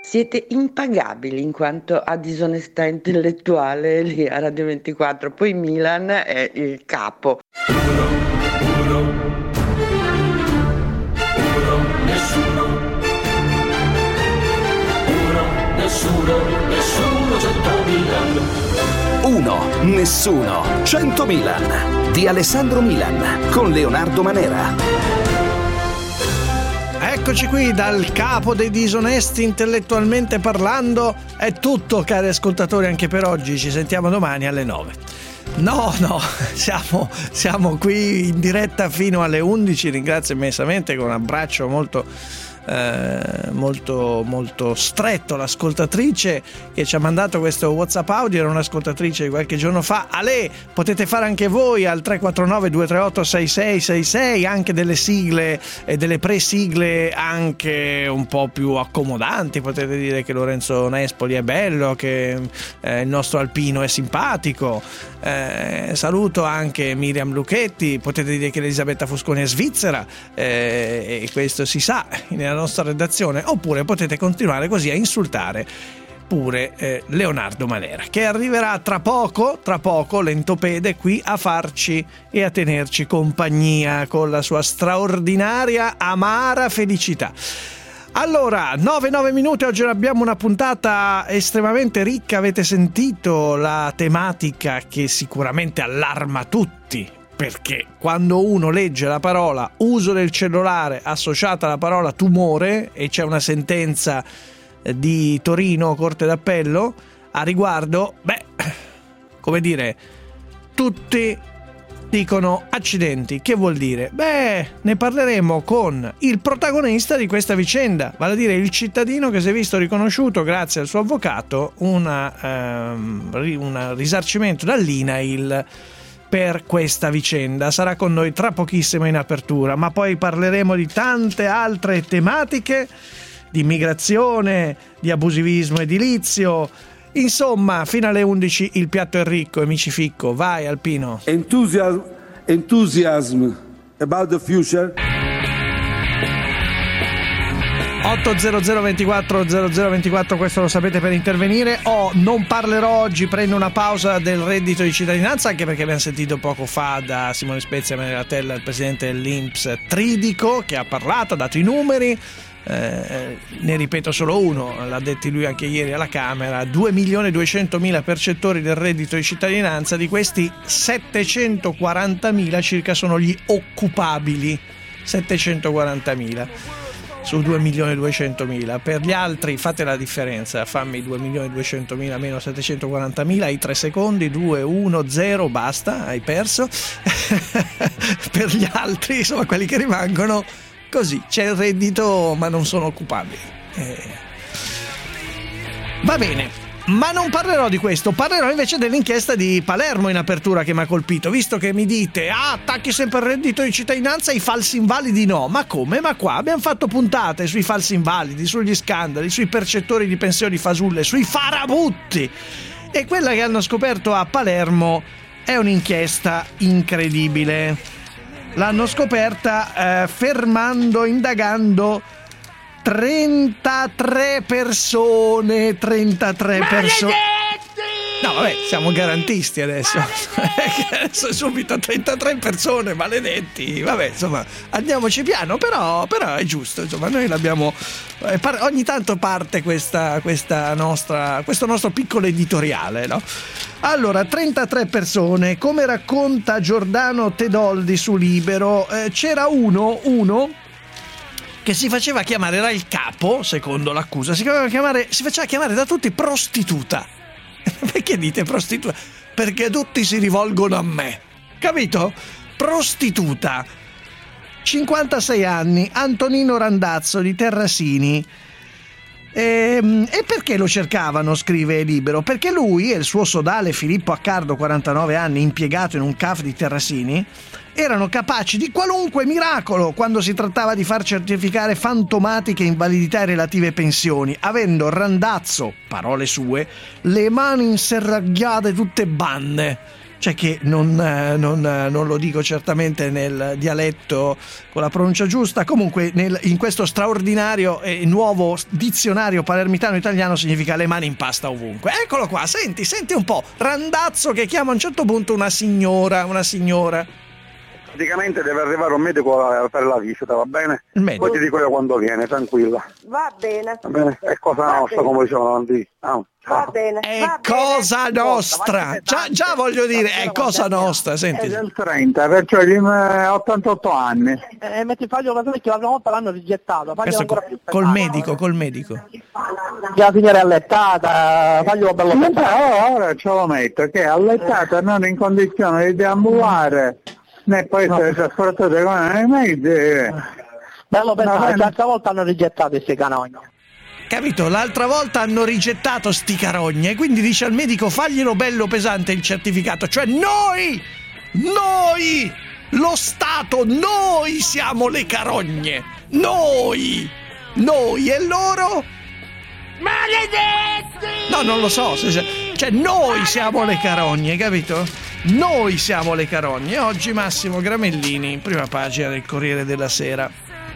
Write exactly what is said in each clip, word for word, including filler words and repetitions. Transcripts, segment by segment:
Siete impagabili in quanto a disonestà intellettuale lì a Radio ventiquattro, poi Milan è il capo. Uno, uno, uno, nessuno, uno, nessuno, nessuno, cento Milan. Uno, nessuno, cento Milan di Alessandro Milan con Leonardo Manera. Eccoci qui dal capo dei disonesti intellettualmente parlando. È tutto, cari ascoltatori, anche per oggi. Ci sentiamo domani alle nove. No, no, siamo, siamo qui in diretta fino alle undici. Ringrazio immensamente, con un abbraccio molto Eh, molto molto stretto, l'ascoltatrice che ci ha mandato questo WhatsApp audio. Era un'ascoltatrice di qualche giorno fa. Ale, potete fare anche voi al tre quattro nove due tre otto sei sei sei sei anche delle sigle e delle pre-sigle anche un po' più accomodanti. Potete dire che Lorenzo Nespoli è bello, che eh, il nostro Alpino è simpatico. Eh, saluto anche Miriam Lucchetti. Potete dire che Elisabetta Fusconi è svizzera, eh, e questo si sa nella nostra redazione. Oppure potete continuare così a insultare pure eh, Leonardo Manera, che arriverà tra poco, tra poco lentopede, qui a farci e a tenerci compagnia con la sua straordinaria amara felicità. Allora, nove nove minuti, oggi abbiamo una puntata estremamente ricca. Avete sentito la tematica che sicuramente allarma tutti, perché quando uno legge la parola uso del cellulare associata alla parola tumore e c'è una sentenza di Torino, Corte d'Appello, a riguardo, beh, come dire, tutti dicono accidenti. Che vuol dire? Beh, ne parleremo con il protagonista di questa vicenda, vale a dire il cittadino che si è visto riconosciuto grazie al suo avvocato una, um, un risarcimento dall'I N A I L per questa vicenda. Sarà con noi tra pochissimo in apertura, ma poi parleremo di tante altre tematiche, di immigrazione, di abusivismo edilizio. Insomma, fino alle undici il piatto è ricco e mi ci ficco. Vai Alpino. Enthusiasm, enthusiasm about the future. otto zero zero ventiquattro zero zero ventiquattro, questo lo sapete per intervenire. Oh, non parlerò oggi, prendo una pausa del reddito di cittadinanza, anche perché abbiamo sentito poco fa da Simone Spezia e Manuela Tella, il presidente dell'I N P S Tridico, che ha parlato, ha dato i numeri. Eh, ne ripeto solo uno, l'ha detto lui anche ieri alla Camera: due milioni duecentomila percettori del reddito di cittadinanza, di questi settecentoquarantamila circa sono gli occupabili. settecentoquarantamila su due milioni duecentomila. Per gli altri fate la differenza, fammi due milioni duecentomila meno settecentoquarantamila, hai tre secondi, due, uno, zero, basta, hai perso. Per gli altri, insomma, quelli che rimangono, così c'è il reddito ma non sono occupabili. Eh. Va bene, ma non parlerò di questo, parlerò invece dell'inchiesta di Palermo in apertura che mi ha colpito, visto che mi dite ah, attacchi sempre il reddito di cittadinanza, i falsi invalidi no. Ma come? Ma qua abbiamo fatto puntate sui falsi invalidi, sugli scandali, sui percettori di pensioni fasulle, sui farabutti, e quella che hanno scoperto a Palermo è un'inchiesta incredibile. L'hanno scoperta eh, fermando, indagando trentatré persone, trentatré persone. No, vabbè, siamo garantisti adesso. Adesso subito trentatré persone, maledetti. Vabbè, insomma, andiamoci piano, però, però è giusto, insomma, noi l'abbiamo eh, par- ogni tanto parte questa, questa nostra questo nostro piccolo editoriale, no? Allora, trentatré persone, come racconta Giordano Tedoldi su Libero, eh, c'era uno uno che si faceva chiamare, era il capo, secondo l'accusa, si faceva chiamare, si faceva chiamare da tutti prostituta. Perché dite prostituta? Perché tutti si rivolgono a me, capito? Prostituta, cinquantasei anni, Antonino Randazzo di Terrasini. E, e perché lo cercavano, scrive Libero? Perché lui e il suo sodale Filippo Accardo, quarantanove anni, impiegato in un C A F di Terrasini, erano capaci di qualunque miracolo quando si trattava di far certificare fantomatiche invalidità e relative pensioni, avendo Randazzo, parole sue, le mani inserragliate tutte bande. cioè che non, eh, non, eh, non lo dico certamente nel dialetto con la pronuncia giusta, comunque nel, in questo straordinario e nuovo dizionario palermitano italiano significa le mani in pasta ovunque. Eccolo qua, senti, senti un po', Randazzo che chiama a un certo punto una signora, una signora. Praticamente deve arrivare un medico per la visita, va bene? Il medico. Poi ti dico io quando viene, tranquilla. Va bene. Va bene? È cosa Va nostra, bene. come dicevano lì. Ah, Va bene. È va cosa bene. nostra, già, già voglio dire, è cosa nostra, È senti. del trenta, perciò gli eh, ottantotto anni. Eh, metti faglio la cosa che la prima volta l'hanno rigettato. Questo ancora co- più col pesante. medico, col medico. La signora è allettata, faglielo bello Eh, pesante. però ora ce lo metto, che è allettata non in condizione di deambulare, né può essere trasportato come i mezzi. Bello pesante, bene. l'altra volta hanno rigettato queste canogne. Capito? L'altra volta hanno rigettato sti carogne, quindi dice al medico faglielo bello pesante il certificato, cioè noi, noi, lo Stato, noi siamo le carogne, noi, noi e loro? Maledetti! No, non lo so, se, se, cioè noi siamo le carogne, capito? Noi siamo le carogne. Oggi Massimo Gramellini, prima pagina del Corriere della Sera.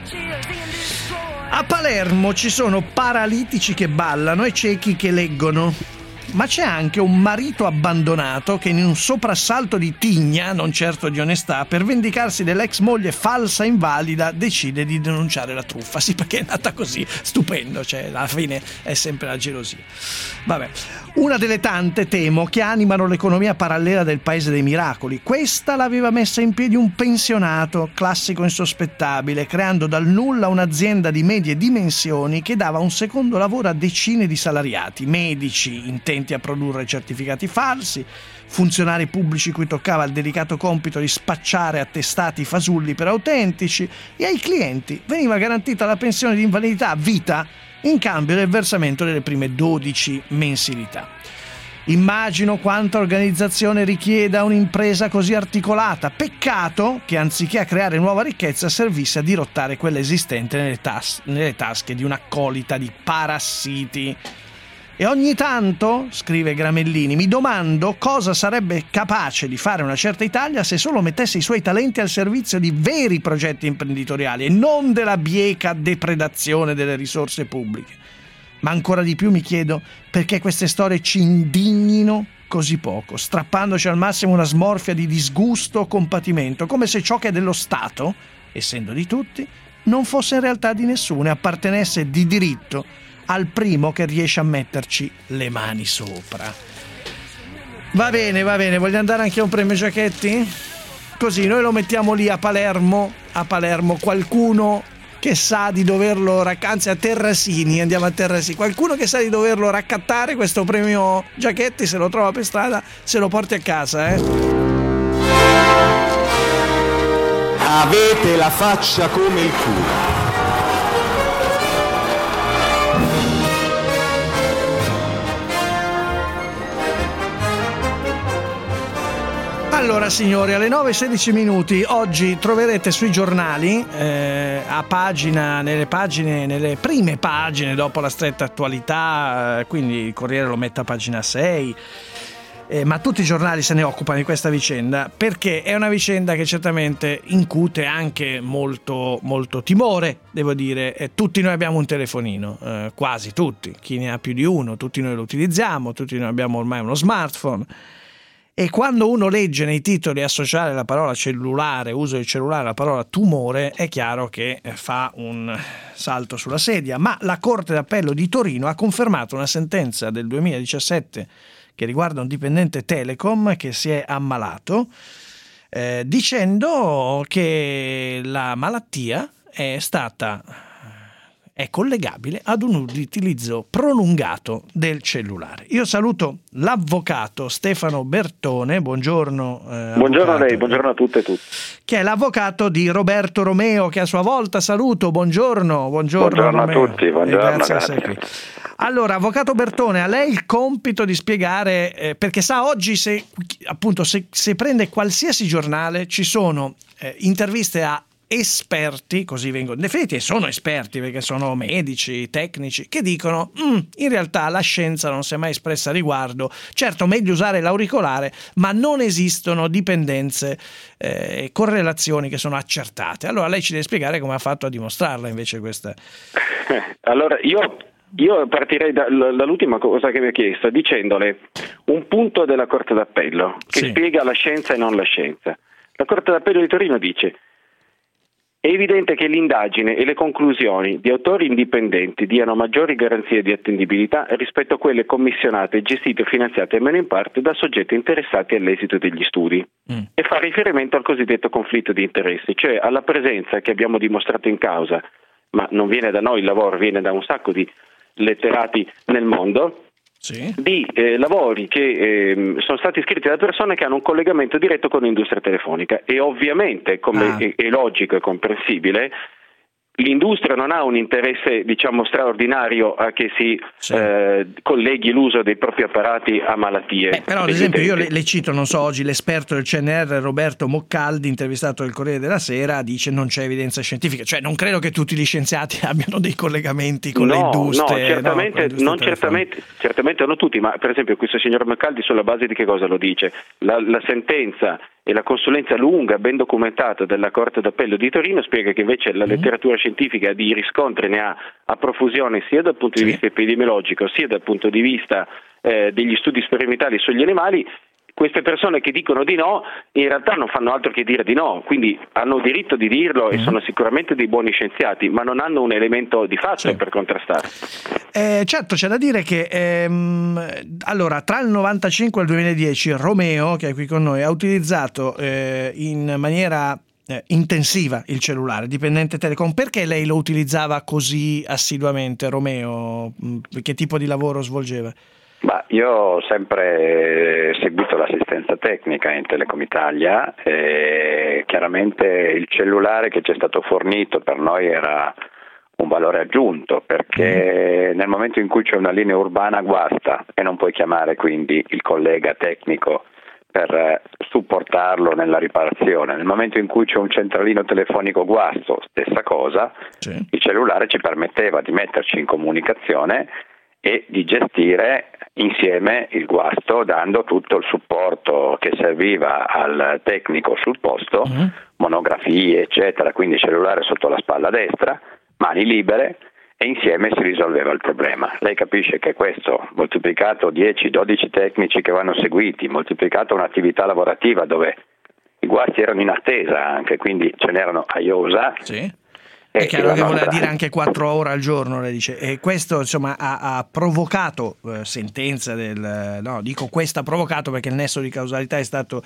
A Palermo ci sono paralitici che ballano e ciechi che leggono, ma c'è anche un marito abbandonato che in un soprassalto di tigna, non certo di onestà, per vendicarsi dell'ex moglie falsa invalida decide di denunciare la truffa. Sì, perché è nata così, stupendo, cioè alla fine è sempre la gelosia. Vabbè, una delle tante, temo, che animano l'economia parallela del Paese dei Miracoli. Questa l'aveva messa in piedi un pensionato, classico insospettabile, creando dal nulla un'azienda di medie dimensioni che dava un secondo lavoro a decine di salariati, medici intenti a produrre certificati falsi, funzionari pubblici cui toccava il delicato compito di spacciare attestati fasulli per autentici, e ai clienti veniva garantita la pensione di invalidità a vita in cambio del versamento delle prime dodici mensilità. Immagino quanta organizzazione richieda un'impresa così articolata. Peccato che anziché a creare nuova ricchezza servisse a dirottare quella esistente nelle, tas- nelle tasche di un'accolita di parassiti. E ogni tanto, scrive Gramellini, mi domando cosa sarebbe capace di fare una certa Italia se solo mettesse i suoi talenti al servizio di veri progetti imprenditoriali e non della bieca depredazione delle risorse pubbliche. Ma ancora di più mi chiedo perché queste storie ci indignino così poco, strappandoci al massimo una smorfia di disgusto o compatimento, come se ciò che è dello Stato, essendo di tutti, non fosse in realtà di nessuno e appartenesse di diritto al primo che riesce a metterci le mani sopra. Va bene, va bene, voglio andare anche a un premio Giachetti? Così noi lo mettiamo lì a Palermo, a Palermo, qualcuno che sa di doverlo raccattare, anzi a Terrasini, andiamo a Terrasini, qualcuno che sa di doverlo raccattare questo premio Giachetti, se lo trova per strada, se lo porti a casa, eh. Avete la faccia come il culo. Allora signori, alle nove e sedici minuti oggi troverete sui giornali, eh, a pagina, nelle pagine, nelle prime pagine dopo la stretta attualità, eh, quindi il Corriere lo mette a pagina sei, eh, ma tutti i giornali se ne occupano di questa vicenda, perché è una vicenda che certamente incute anche molto, molto timore, devo dire. Eh, tutti noi abbiamo un telefonino, eh, quasi tutti, chi ne ha più di uno, tutti noi lo utilizziamo, tutti noi abbiamo ormai uno smartphone. E quando uno legge nei titoli associare la parola cellulare, uso del cellulare, la parola tumore, è chiaro che fa un salto sulla sedia. Ma la Corte d'Appello di Torino ha confermato una sentenza del duemiladiciassette che riguarda un dipendente Telecom che si è ammalato, eh, dicendo che la malattia è stata... è collegabile ad un utilizzo prolungato del cellulare. Io saluto l'avvocato Stefano Bertone, buongiorno. Eh, buongiorno avvocato, a lei, buongiorno a tutte e tutti. Che è l'avvocato di Roberto Romeo, che a sua volta saluto, buongiorno. Buongiorno, buongiorno a Romeo. tutti, buongiorno, E grazie. grazie. Di essere qui. Allora, avvocato Bertone, a lei il compito di spiegare, eh, perché sa oggi se appunto se, se prende qualsiasi giornale ci sono eh, interviste a esperti, così vengono definiti, e sono esperti perché sono medici, tecnici, che dicono mm, in realtà la scienza non si è mai espressa a riguardo, certo meglio usare l'auricolare, ma non esistono dipendenze e eh, correlazioni che sono accertate. Allora lei ci deve spiegare come ha fatto a dimostrarla invece questa. Allora io Io partirei da, dall'ultima cosa che mi ha chiesto, dicendole un punto della Corte d'Appello che sì. spiega la scienza e non la scienza. La Corte d'Appello di Torino dice: è evidente che l'indagine e le conclusioni di autori indipendenti diano maggiori garanzie di attendibilità rispetto a quelle commissionate, gestite e finanziate almeno in parte da soggetti interessati all'esito degli studi. Mm. E fa riferimento al cosiddetto conflitto di interessi, cioè alla presenza che abbiamo dimostrato in causa, ma non viene da noi il lavoro, viene da un sacco di letterati nel mondo, sì. di eh, lavori che eh, sono stati scritti da persone che hanno un collegamento diretto con l'industria telefonica, e ovviamente, come ah. è, è logico e comprensibile, l'industria non ha un interesse, diciamo, straordinario a che si sì. eh, colleghi l'uso dei propri apparati a malattie. Eh, però ad esempio io le, le cito, non so, oggi l'esperto del C N R Roberto Moccaldi, intervistato al Corriere della Sera, dice non c'è evidenza scientifica, cioè non credo che tutti gli scienziati abbiano dei collegamenti con no, le industrie. No, certamente, no, non certamente, certamente non tutti, ma per esempio questo signor Moccaldi sulla base di che cosa lo dice? La, la sentenza e la consulenza lunga, ben documentata della Corte d'Appello di Torino spiega che invece la letteratura scientifica di riscontri ne ha a profusione sia dal punto di vista epidemiologico sia dal punto di vista eh, degli studi sperimentali sugli animali. Queste persone che dicono di no in realtà non fanno altro che dire di no, quindi hanno diritto di dirlo e sono sicuramente dei buoni scienziati, ma non hanno un elemento di fatto sì. per contrastare. Eh, certo, c'è da dire che ehm, allora tra il novantacinque e il duemiladieci Romeo, che è qui con noi, ha utilizzato eh, in maniera eh, intensiva il cellulare dipendente Telecom. Perché lei lo utilizzava così assiduamente, Romeo? Che tipo di lavoro svolgeva? Ma io ho sempre seguito l'assistenza tecnica in Telecom Italia e chiaramente il cellulare che ci è stato fornito per noi era un valore aggiunto, perché nel momento in cui c'è una linea urbana guasta e non puoi chiamare quindi il collega tecnico per supportarlo nella riparazione, nel momento in cui c'è un centralino telefonico guasto, stessa cosa, sì. il cellulare ci permetteva di metterci in comunicazione e di gestire insieme il guasto, dando tutto il supporto che serviva al tecnico sul posto, mm-hmm. monografie eccetera, quindi cellulare sotto la spalla destra, mani libere, e insieme si risolveva il problema. Lei capisce che questo, moltiplicato dieci dodici tecnici che vanno seguiti, moltiplicato un'attività lavorativa dove i guasti erano in attesa anche, quindi ce n'erano a iosa. Sì. È chiaro che voleva dire anche quattro ore al giorno, lei dice, e questo insomma ha, ha provocato eh, sentenza del no, dico questo ha provocato perché il nesso di causalità è stato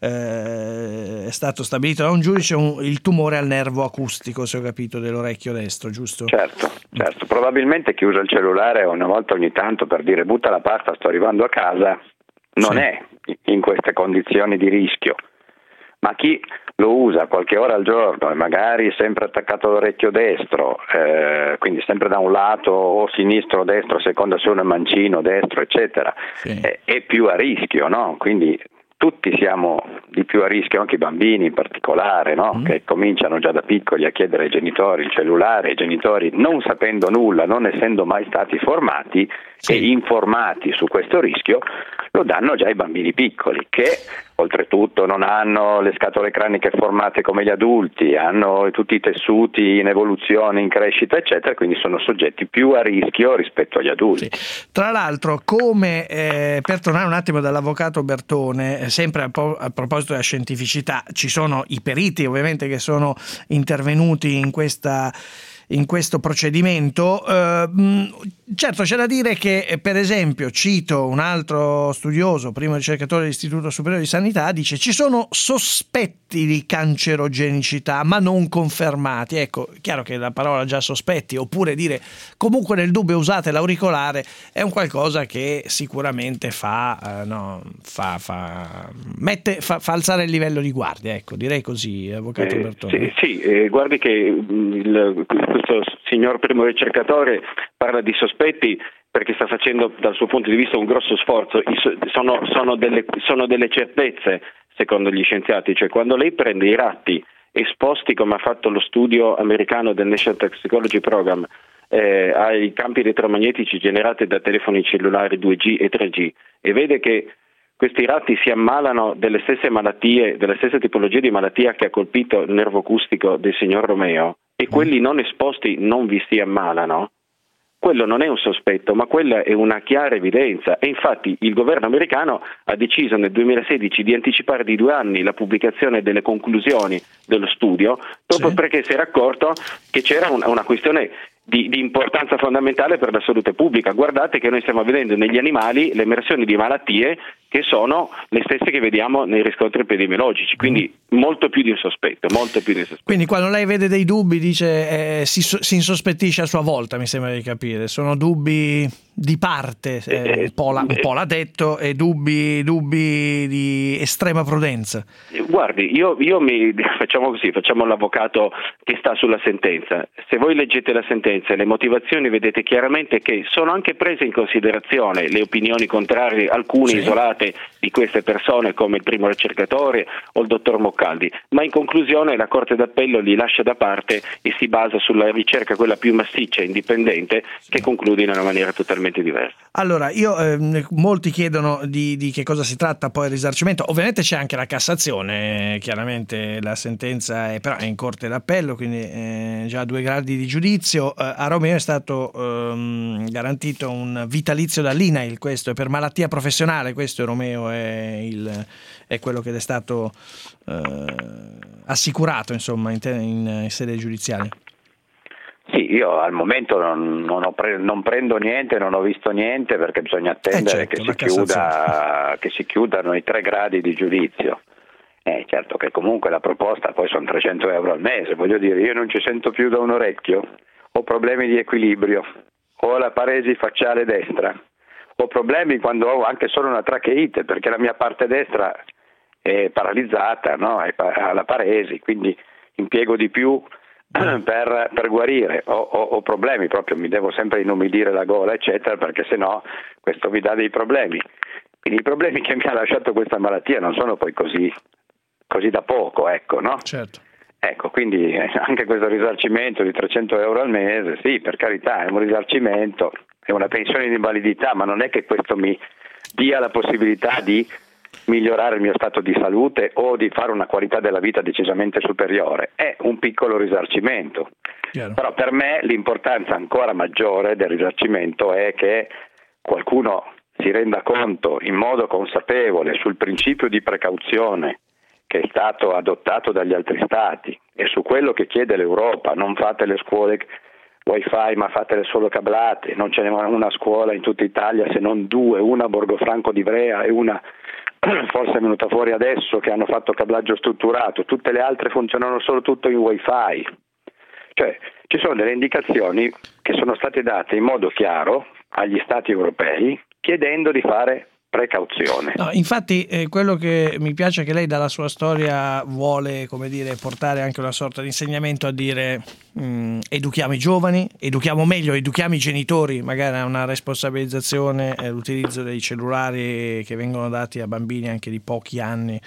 eh, è stato stabilito da un giudice, un, il tumore al nervo acustico, se ho capito, dell'orecchio destro, giusto? Certo, certo, probabilmente chi usa il cellulare una volta ogni tanto per dire butta la pasta, sto arrivando a casa, non sì. è in queste condizioni di rischio, ma chi lo usa qualche ora al giorno e magari sempre attaccato all'orecchio destro, eh, quindi sempre da un lato o sinistro o destro, a seconda se uno è mancino, destro, eccetera, sì. è, è più a rischio, no? Quindi tutti siamo di più a rischio, anche i bambini in particolare, no? Mm. che cominciano già da piccoli a chiedere ai genitori il cellulare, i genitori non sapendo nulla, non essendo mai stati formati sì. e informati su questo rischio, lo danno già ai bambini piccoli, che oltretutto non hanno le scatole craniche formate come gli adulti, hanno tutti i tessuti in evoluzione, in crescita, eccetera, quindi sono soggetti più a rischio rispetto agli adulti. Sì. Tra l'altro, come eh, per tornare un attimo dall'avvocato Bertone, sempre a, po- a proposito della scientificità, ci sono i periti ovviamente che sono intervenuti in questa in questo procedimento. Eh, certo, c'è da dire che, per esempio, cito un altro studioso, primo ricercatore dell'Istituto Superiore di Sanità, dice ci sono sospetti di cancerogenicità ma non confermati. Ecco, chiaro che la parola già sospetti, oppure dire comunque nel dubbio usate l'auricolare, è un qualcosa che sicuramente fa, eh, no, fa, fa, mette, fa, fa alzare il livello di guardia, ecco, direi così, avvocato eh, Bertone. Sì, sì eh, guardi che il, questo signor primo ricercatore parla di sospetti perché sta facendo dal suo punto di vista un grosso sforzo. Sono, sono, delle, sono delle certezze secondo gli scienziati, cioè quando lei prende i ratti esposti, come ha fatto lo studio americano del National Toxicology Program, eh, ai campi elettromagnetici generati da telefoni cellulari due G e tre G, e vede che questi ratti si ammalano delle stesse malattie, della stessa tipologia di malattia che ha colpito il nervo acustico del signor Romeo, e quelli non esposti non vi si ammalano, quello non è un sospetto, ma quella è una chiara evidenza. E infatti il governo americano ha deciso nel duemilasedici di anticipare di due anni la pubblicazione delle conclusioni dello studio, proprio sì. perché si era accorto che c'era una, una questione Di, di importanza fondamentale per la salute pubblica. Guardate che noi stiamo vedendo negli animali l'emersione di malattie che sono le stesse che vediamo nei riscontri epidemiologici, quindi mm. molto più di un sospetto, molto più di un sospetto. Quindi quando lei vede dei dubbi dice eh, si, si insospettisce a sua volta, mi sembra di capire, sono dubbi di parte, eh, un, po l'ha, un po' l'ha detto, e dubbi, dubbi di estrema prudenza. Guardi, io, io mi facciamo così, facciamo l'avvocato che sta sulla sentenza. Se voi leggete la sentenza e le motivazioni, vedete chiaramente che sono anche prese in considerazione le opinioni contrarie, alcune sì. isolate di queste persone, come il primo ricercatore o il dottor Moccaldi, ma in conclusione la Corte d'Appello li lascia da parte e si basa sulla ricerca, quella più massiccia e indipendente, che conclude in una maniera totalmente diversa. Allora, io eh, molti chiedono di, di che cosa si tratta poi il risarcimento. Ovviamente c'è anche la Cassazione, chiaramente la sentenza è però è in Corte d'Appello, quindi eh, già due gradi di giudizio. Eh, a Romeo è stato ehm, garantito un vitalizio dall'I N A I L, questo è per malattia professionale, questo Romeo è, il, è quello che è stato eh, assicurato, insomma, in, te, in, in sede giudiziaria. Sì, io al momento non, non, ho pre- non prendo niente, non ho visto niente, perché bisogna attendere eh certo, che, si chiuda, che si chiudano i tre gradi di giudizio. Eh, certo che comunque la proposta poi sono trecento euro al mese, voglio dire, io non ci sento più da un orecchio, ho problemi di equilibrio, ho la paresi facciale destra, ho problemi quando ho anche solo una tracheite, perché la mia parte destra è paralizzata, no? Ha la paresi, quindi impiego di più per, per guarire, ho, ho, ho problemi proprio, mi devo sempre inumidire la gola eccetera, perché sennò questo mi dà dei problemi. Quindi i problemi che mi ha lasciato questa malattia non sono poi così, così da poco, ecco, no? Certo. Ecco, quindi anche questo risarcimento di trecento euro al mese, sì, per carità, è un risarcimento, è una pensione di invalidità, ma non è che questo mi dia la possibilità di migliorare il mio stato di salute o di fare una qualità della vita decisamente superiore, è un piccolo risarcimento. Chiaro. Però per me l'importanza ancora maggiore del risarcimento è che qualcuno si renda conto in modo consapevole sul principio di precauzione che è stato adottato dagli altri stati e su quello che chiede l'Europa: non fate le scuole wifi ma fatele solo cablate, non ce n'è una scuola in tutta Italia se non due, una a Borgofranco di Ivrea e una forse è venuta fuori adesso che hanno fatto cablaggio strutturato, tutte le altre funzionano solo tutto in wifi. Cioè ci sono delle indicazioni che sono state date in modo chiaro agli stati europei chiedendo di fare precauzione. No, infatti eh, quello che mi piace è che lei dalla sua storia vuole, come dire, portare anche una sorta di insegnamento a dire mh, educhiamo i giovani, educhiamo meglio, educhiamo i genitori, magari a una responsabilizzazione, eh, l'utilizzo dei cellulari che vengono dati a bambini anche di pochi anni,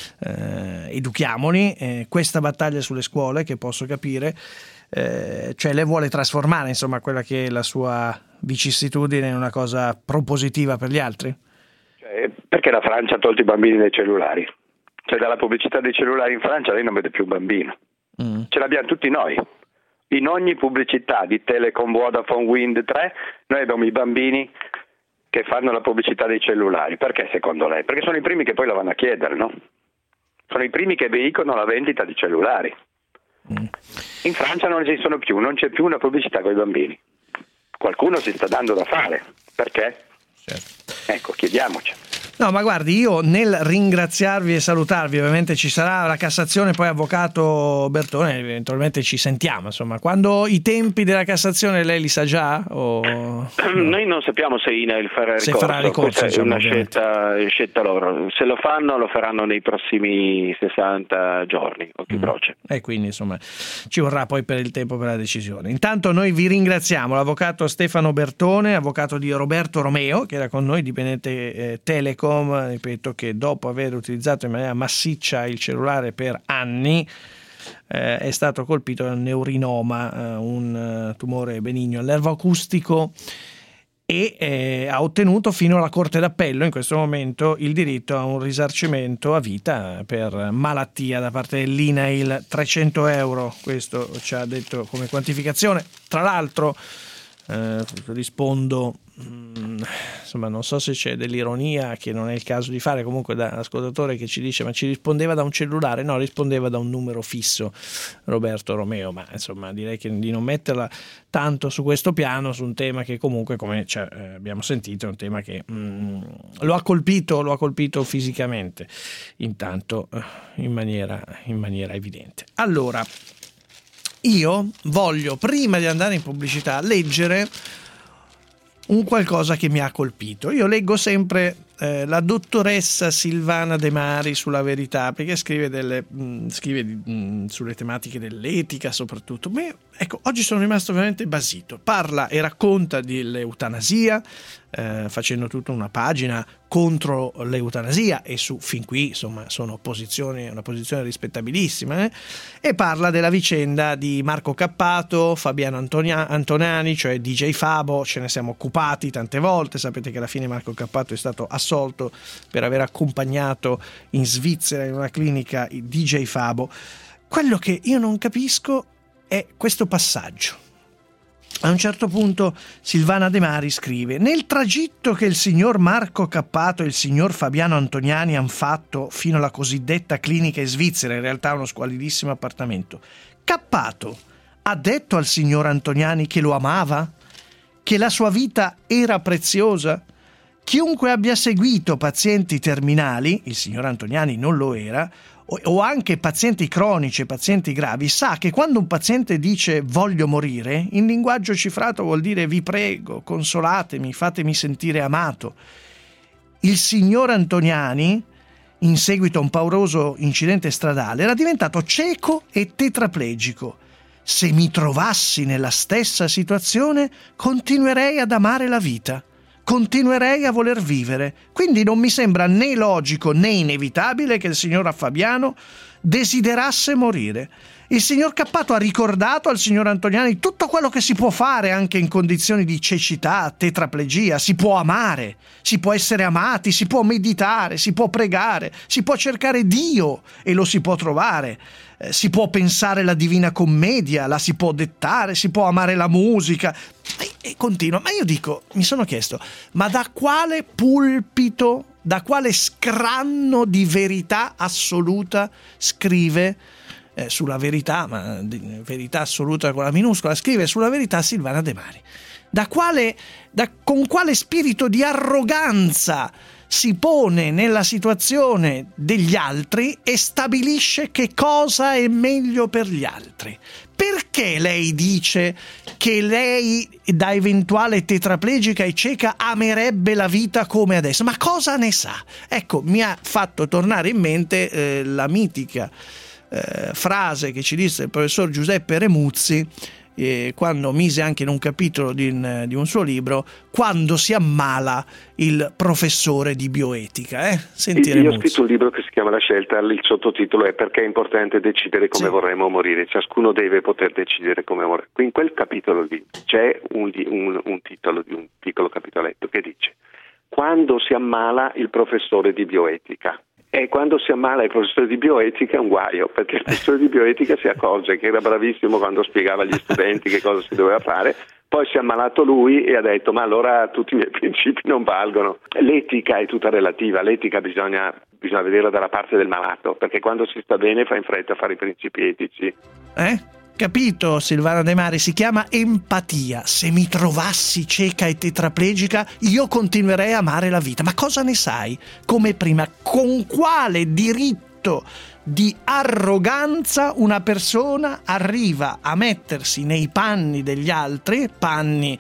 eh, educhiamoli, eh, questa battaglia sulle scuole che posso capire, eh, cioè lei vuole trasformare insomma quella che è la sua vicissitudine in una cosa propositiva per gli altri? Perché la Francia ha tolto i bambini dai cellulari, cioè dalla pubblicità dei cellulari in Francia lei non vede più un bambino, mm. ce l'abbiamo tutti noi, in ogni pubblicità di Telecom, Vodafone, Wind tre noi abbiamo i bambini che fanno la pubblicità dei cellulari. Perché secondo lei? Perché sono i primi che poi la vanno a chiedere, no? Sono i primi che veicolano la vendita di cellulari. mm. In Francia non esistono più, non c'è più una pubblicità con i bambini, qualcuno si sta dando da fare, perché? Certo. Ecco, chiediamoci. No, ma guardi, io nel ringraziarvi e salutarvi, ovviamente ci sarà la Cassazione, poi avvocato Bertone, eventualmente ci sentiamo, insomma, quando i tempi della Cassazione lei li sa già? O... Noi non sappiamo se I N A I L farà ricorso, se farà ricorso, questa diciamo, è una scelta, scelta loro, se lo fanno lo faranno nei prossimi sessanta giorni o più mm. croce. E quindi insomma ci vorrà poi per il tempo per la decisione. Intanto noi vi ringraziamo, l'avvocato Stefano Bertone, avvocato di Roberto Romeo, che era con noi, dipendente eh, Telecom, ripeto che dopo aver utilizzato in maniera massiccia il cellulare per anni eh, è stato colpito da un neurinoma, eh, un tumore benigno al nervo acustico, e eh, ha ottenuto fino alla Corte d'Appello in questo momento il diritto a un risarcimento a vita per malattia da parte dell'I N A I L, trecento euro, questo ci ha detto come quantificazione. Tra l'altro eh, rispondo, mh, insomma non so se c'è dell'ironia, che non è il caso di fare, comunque da ascoltatore che ci dice ma ci rispondeva da un cellulare, no, rispondeva da un numero fisso, Roberto Romeo, ma insomma direi che di non metterla tanto su questo piano, su un tema che comunque, come cioè, eh, abbiamo sentito, è un tema che mh, lo ha colpito, lo ha colpito fisicamente, intanto eh, in maniera, in maniera evidente. Allora, io voglio, prima di andare in pubblicità, leggere un qualcosa che mi ha colpito. Io leggo sempre eh, la dottoressa Silvana De Mari sulla Verità, perché scrive, delle, mh, scrive mh, sulle tematiche dell'etica soprattutto. Beh, ecco, oggi sono rimasto veramente basito. Parla e racconta dell'eutanasia, eh, facendo tutta una pagina contro l'eutanasia, e su fin qui insomma sono posizioni, una posizione rispettabilissima, eh? E parla della vicenda di Marco Cappato, Fabiano Antonia, Antonani, cioè D J Fabo. Ce ne siamo occupati tante volte, sapete che alla fine Marco Cappato è stato assolto per aver accompagnato in Svizzera in una clinica il D J Fabo. Quello che io non capisco è questo passaggio. A un certo punto Silvana De Mari scrive: nel tragitto che il signor Marco Cappato e il signor Fabiano Antoniani hanno fatto fino alla cosiddetta clinica in Svizzera, in realtà uno squalidissimo appartamento, Cappato ha detto al signor Antoniani che lo amava, che la sua vita era preziosa? Chiunque abbia seguito pazienti terminali, il signor Antoniani non lo era, o anche pazienti cronici e pazienti gravi, sa che quando un paziente dice voglio morire, in linguaggio cifrato vuol dire vi prego, consolatemi, fatemi sentire amato. Il signor Antoniani, in seguito a un pauroso incidente stradale, era diventato cieco e tetraplegico. Se mi trovassi nella stessa situazione, continuerei ad amare la vita. Continuerei a voler vivere, quindi non mi sembra né logico né inevitabile che il signor Fabiano desiderasse morire. Il signor Cappato ha ricordato al signor Antoniani tutto quello che si può fare anche in condizioni di cecità, tetraplegia. Si può amare, si può essere amati, si può meditare, si può pregare, si può cercare Dio e lo si può trovare. Eh, si può pensare la Divina Commedia, la si può dettare, si può amare la musica e, e continua. Ma io dico, mi sono chiesto, ma da quale pulpito, da quale scranno di verità assoluta scrive eh, sulla Verità, ma di verità assoluta con la minuscola, scrive sulla Verità Silvana De Mari? Da quale, da, con quale spirito di arroganza si pone nella situazione degli altri e stabilisce che cosa è meglio per gli altri? Perché lei dice che lei, da eventuale tetraplegica e cieca, amerebbe la vita come adesso? Ma cosa ne sa? Ecco, mi ha fatto tornare in mente eh, la mitica eh, frase che ci disse il professor Giuseppe Remuzzi, Eh, quando mise anche in un capitolo di un, di un suo libro, quando si ammala il professore di bioetica. Eh? Sentire Io ho scritto un libro che si chiama La scelta, il sottotitolo è Perché è importante decidere come sì. vorremmo morire, ciascuno deve poter decidere come morire. In quel capitolo lì c'è un, un, un titolo di un piccolo capitoletto che dice: quando si ammala il professore di bioetica. E quando si ammala il professore di bioetica è un guaio, perché il professore di bioetica si accorge che era bravissimo quando spiegava agli studenti che cosa si doveva fare, poi si è ammalato lui e ha detto ma allora tutti i miei principi non valgono. L'etica è tutta relativa, l'etica bisogna, bisogna vederla dalla parte del malato, perché quando si sta bene fa in fretta a fare i principi etici. Eh? Capito, Silvana De Mari, si chiama empatia. Se mi trovassi cieca e tetraplegica, io continuerei a amare la vita. Ma cosa ne sai? Come prima, con quale diritto di arroganza una persona arriva a mettersi nei panni degli altri, panni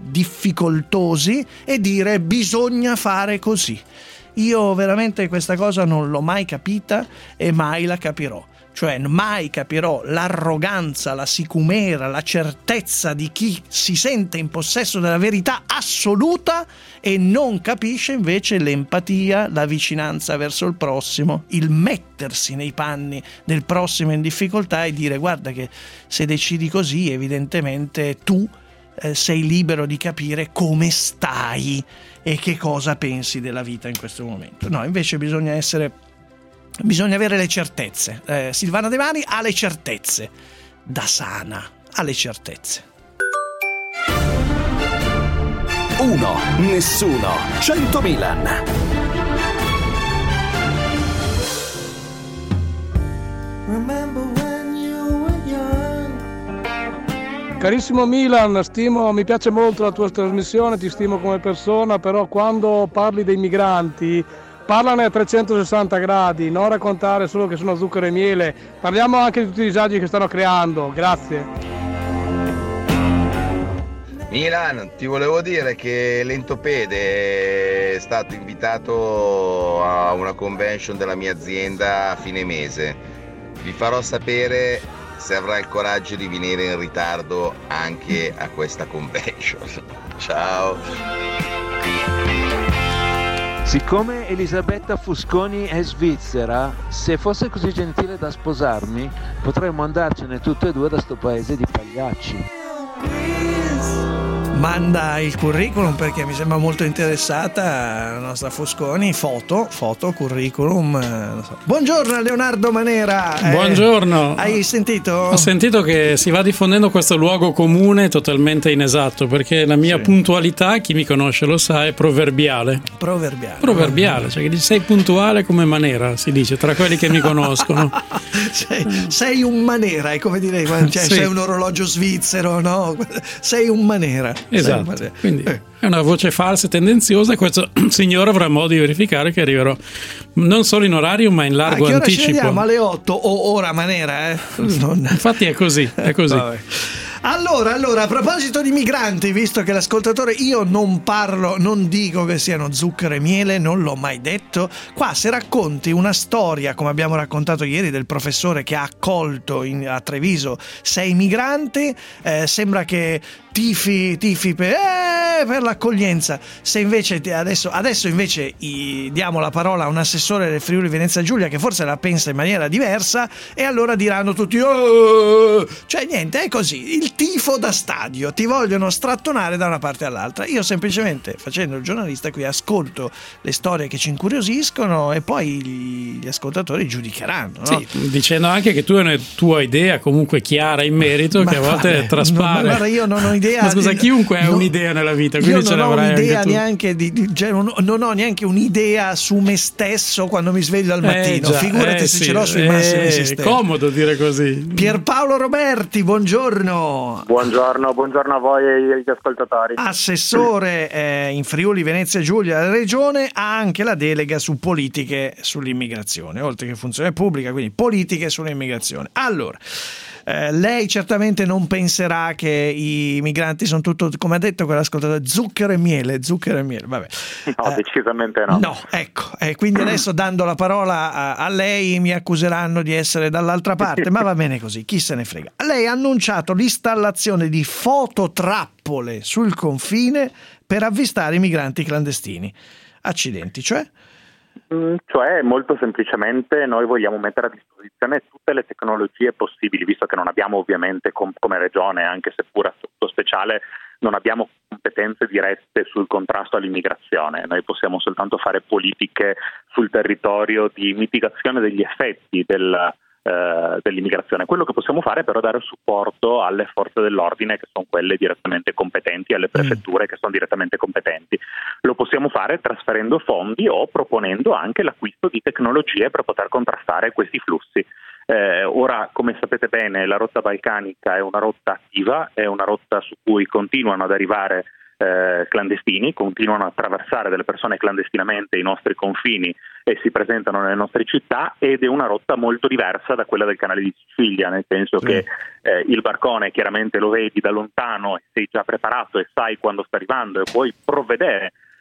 difficoltosi, e dire bisogna fare così? Io veramente questa cosa non l'ho mai capita e mai la capirò. cioè mai capirò l'arroganza, la sicumera, la certezza di chi si sente in possesso della verità assoluta e non capisce invece l'empatia, la vicinanza verso il prossimo, il mettersi nei panni del prossimo in difficoltà e dire: guarda che se decidi così evidentemente tu eh, sei libero di capire come stai e che cosa pensi della vita in questo momento. No, invece bisogna essere bisogna avere le certezze. eh, Silvana Devani ha le certezze, da sana ha le certezze. Uno, nessuno, cento Milan. Carissimo Milan, stimo, mi piace molto la tua trasmissione, ti stimo come persona, però quando parli dei migranti parlane a trecentosessanta gradi, non raccontare solo che sono zucchero e miele, parliamo anche di tutti i disagi che stanno creando. Grazie. Milan, ti volevo dire che l'Entopede è stato invitato a una convention della mia azienda a fine mese. Vi farò sapere se avrà il coraggio di venire in ritardo anche a questa convention. Ciao. Siccome Elisabetta Fusconi è svizzera, se fosse così gentile da sposarmi, potremmo andarcene tutte e due da sto paese di pagliacci. Manda il curriculum perché mi sembra molto interessata la nostra Fusconi. Foto, foto, curriculum. Non so. Buongiorno Leonardo Manera. Eh, Buongiorno. Hai sentito? Ho sentito che si va diffondendo questo luogo comune totalmente inesatto, perché la mia sì. puntualità, chi mi conosce lo sa, è proverbiale. Proverbiale. Proverbiale, cioè che dici, sei puntuale come Manera, si dice, tra quelli che mi conoscono. sei, sei un Manera, è come dire, cioè, sì. sei un orologio svizzero, no? Sei un Manera. Esatto, quindi è una voce falsa e tendenziosa, e questo signore avrà modo di verificare che arriverò non solo in orario ma in largo ah, che ora anticipo. Ci vediamo alle otto o ora Manera, eh? Non... Infatti è così, è così. Vabbè. Allora, allora, a proposito di migranti, visto che l'ascoltatore, io non parlo, non dico che siano zucchero e miele, non l'ho mai detto. Qua se racconti una storia, come abbiamo raccontato ieri, del professore che ha accolto in, a Treviso sei migranti, eh, sembra che tifi, tifi per, eh, per l'accoglienza. Se invece adesso, adesso invece i, diamo la parola a un assessore del Friuli Venezia Giulia che forse la pensa in maniera diversa, e allora diranno tutti oh! Cioè niente, è così, il tifo da stadio, ti vogliono strattonare da una parte all'altra. Io semplicemente, facendo il giornalista qui, ascolto le storie che ci incuriosiscono e poi gli, gli ascoltatori giudicheranno, no? Sì, dicendo anche che tu hai una tua idea comunque chiara in merito, ma che a volte vabbè, traspare. No, guarda, io non ho idea. Ma scusa, di, chiunque ha no, un'idea nella vita, quindi io ce non l'avrai ho un'idea anche tu. neanche di, di cioè, non, non ho neanche un'idea su me stesso quando mi sveglio al mattino. Eh già, Figurati eh se sì, ce l'ho sui eh, massimi sistemi. È comodo dire così. Pierpaolo Roberti, buongiorno. Buongiorno, buongiorno a voi e agli ascoltatori. Assessore eh, in Friuli Venezia Giulia, la regione ha anche la delega su politiche sull'immigrazione, oltre che funzione pubblica, quindi politiche sull'immigrazione. Allora, Eh, lei certamente non penserà che i migranti sono tutto, come ha detto quell'ascoltatore, zucchero e miele, zucchero e miele, vabbè. No, eh, decisamente no. No, ecco, e eh, quindi adesso dando la parola a, a lei mi accuseranno di essere dall'altra parte, ma va bene così, chi se ne frega. Lei ha annunciato l'installazione di fototrappole sul confine per avvistare i migranti clandestini. Accidenti, cioè? Cioè, molto semplicemente noi vogliamo mettere a disposizione tutte le tecnologie possibili, visto che non abbiamo ovviamente com- come regione, anche seppur a statuto speciale, non abbiamo competenze dirette sul contrasto all'immigrazione. Noi possiamo soltanto fare politiche sul territorio di mitigazione degli effetti del dell'immigrazione. Quello che possiamo fare è però dare supporto alle forze dell'ordine, che sono quelle direttamente competenti, alle prefetture che sono direttamente competenti. Lo possiamo fare trasferendo fondi o proponendo anche l'acquisto di tecnologie per poter contrastare questi flussi. Eh, ora, come sapete bene, la rotta balcanica è una rotta attiva, è una rotta su cui continuano ad arrivare Eh, clandestini, continuano a attraversare delle persone clandestinamente i nostri confini e si presentano nelle nostre città, ed è una rotta molto diversa da quella del canale di Sicilia, nel senso sì. che eh, il barcone chiaramente lo vedi da lontano e sei già preparato e sai quando sta arrivando e puoi provvedere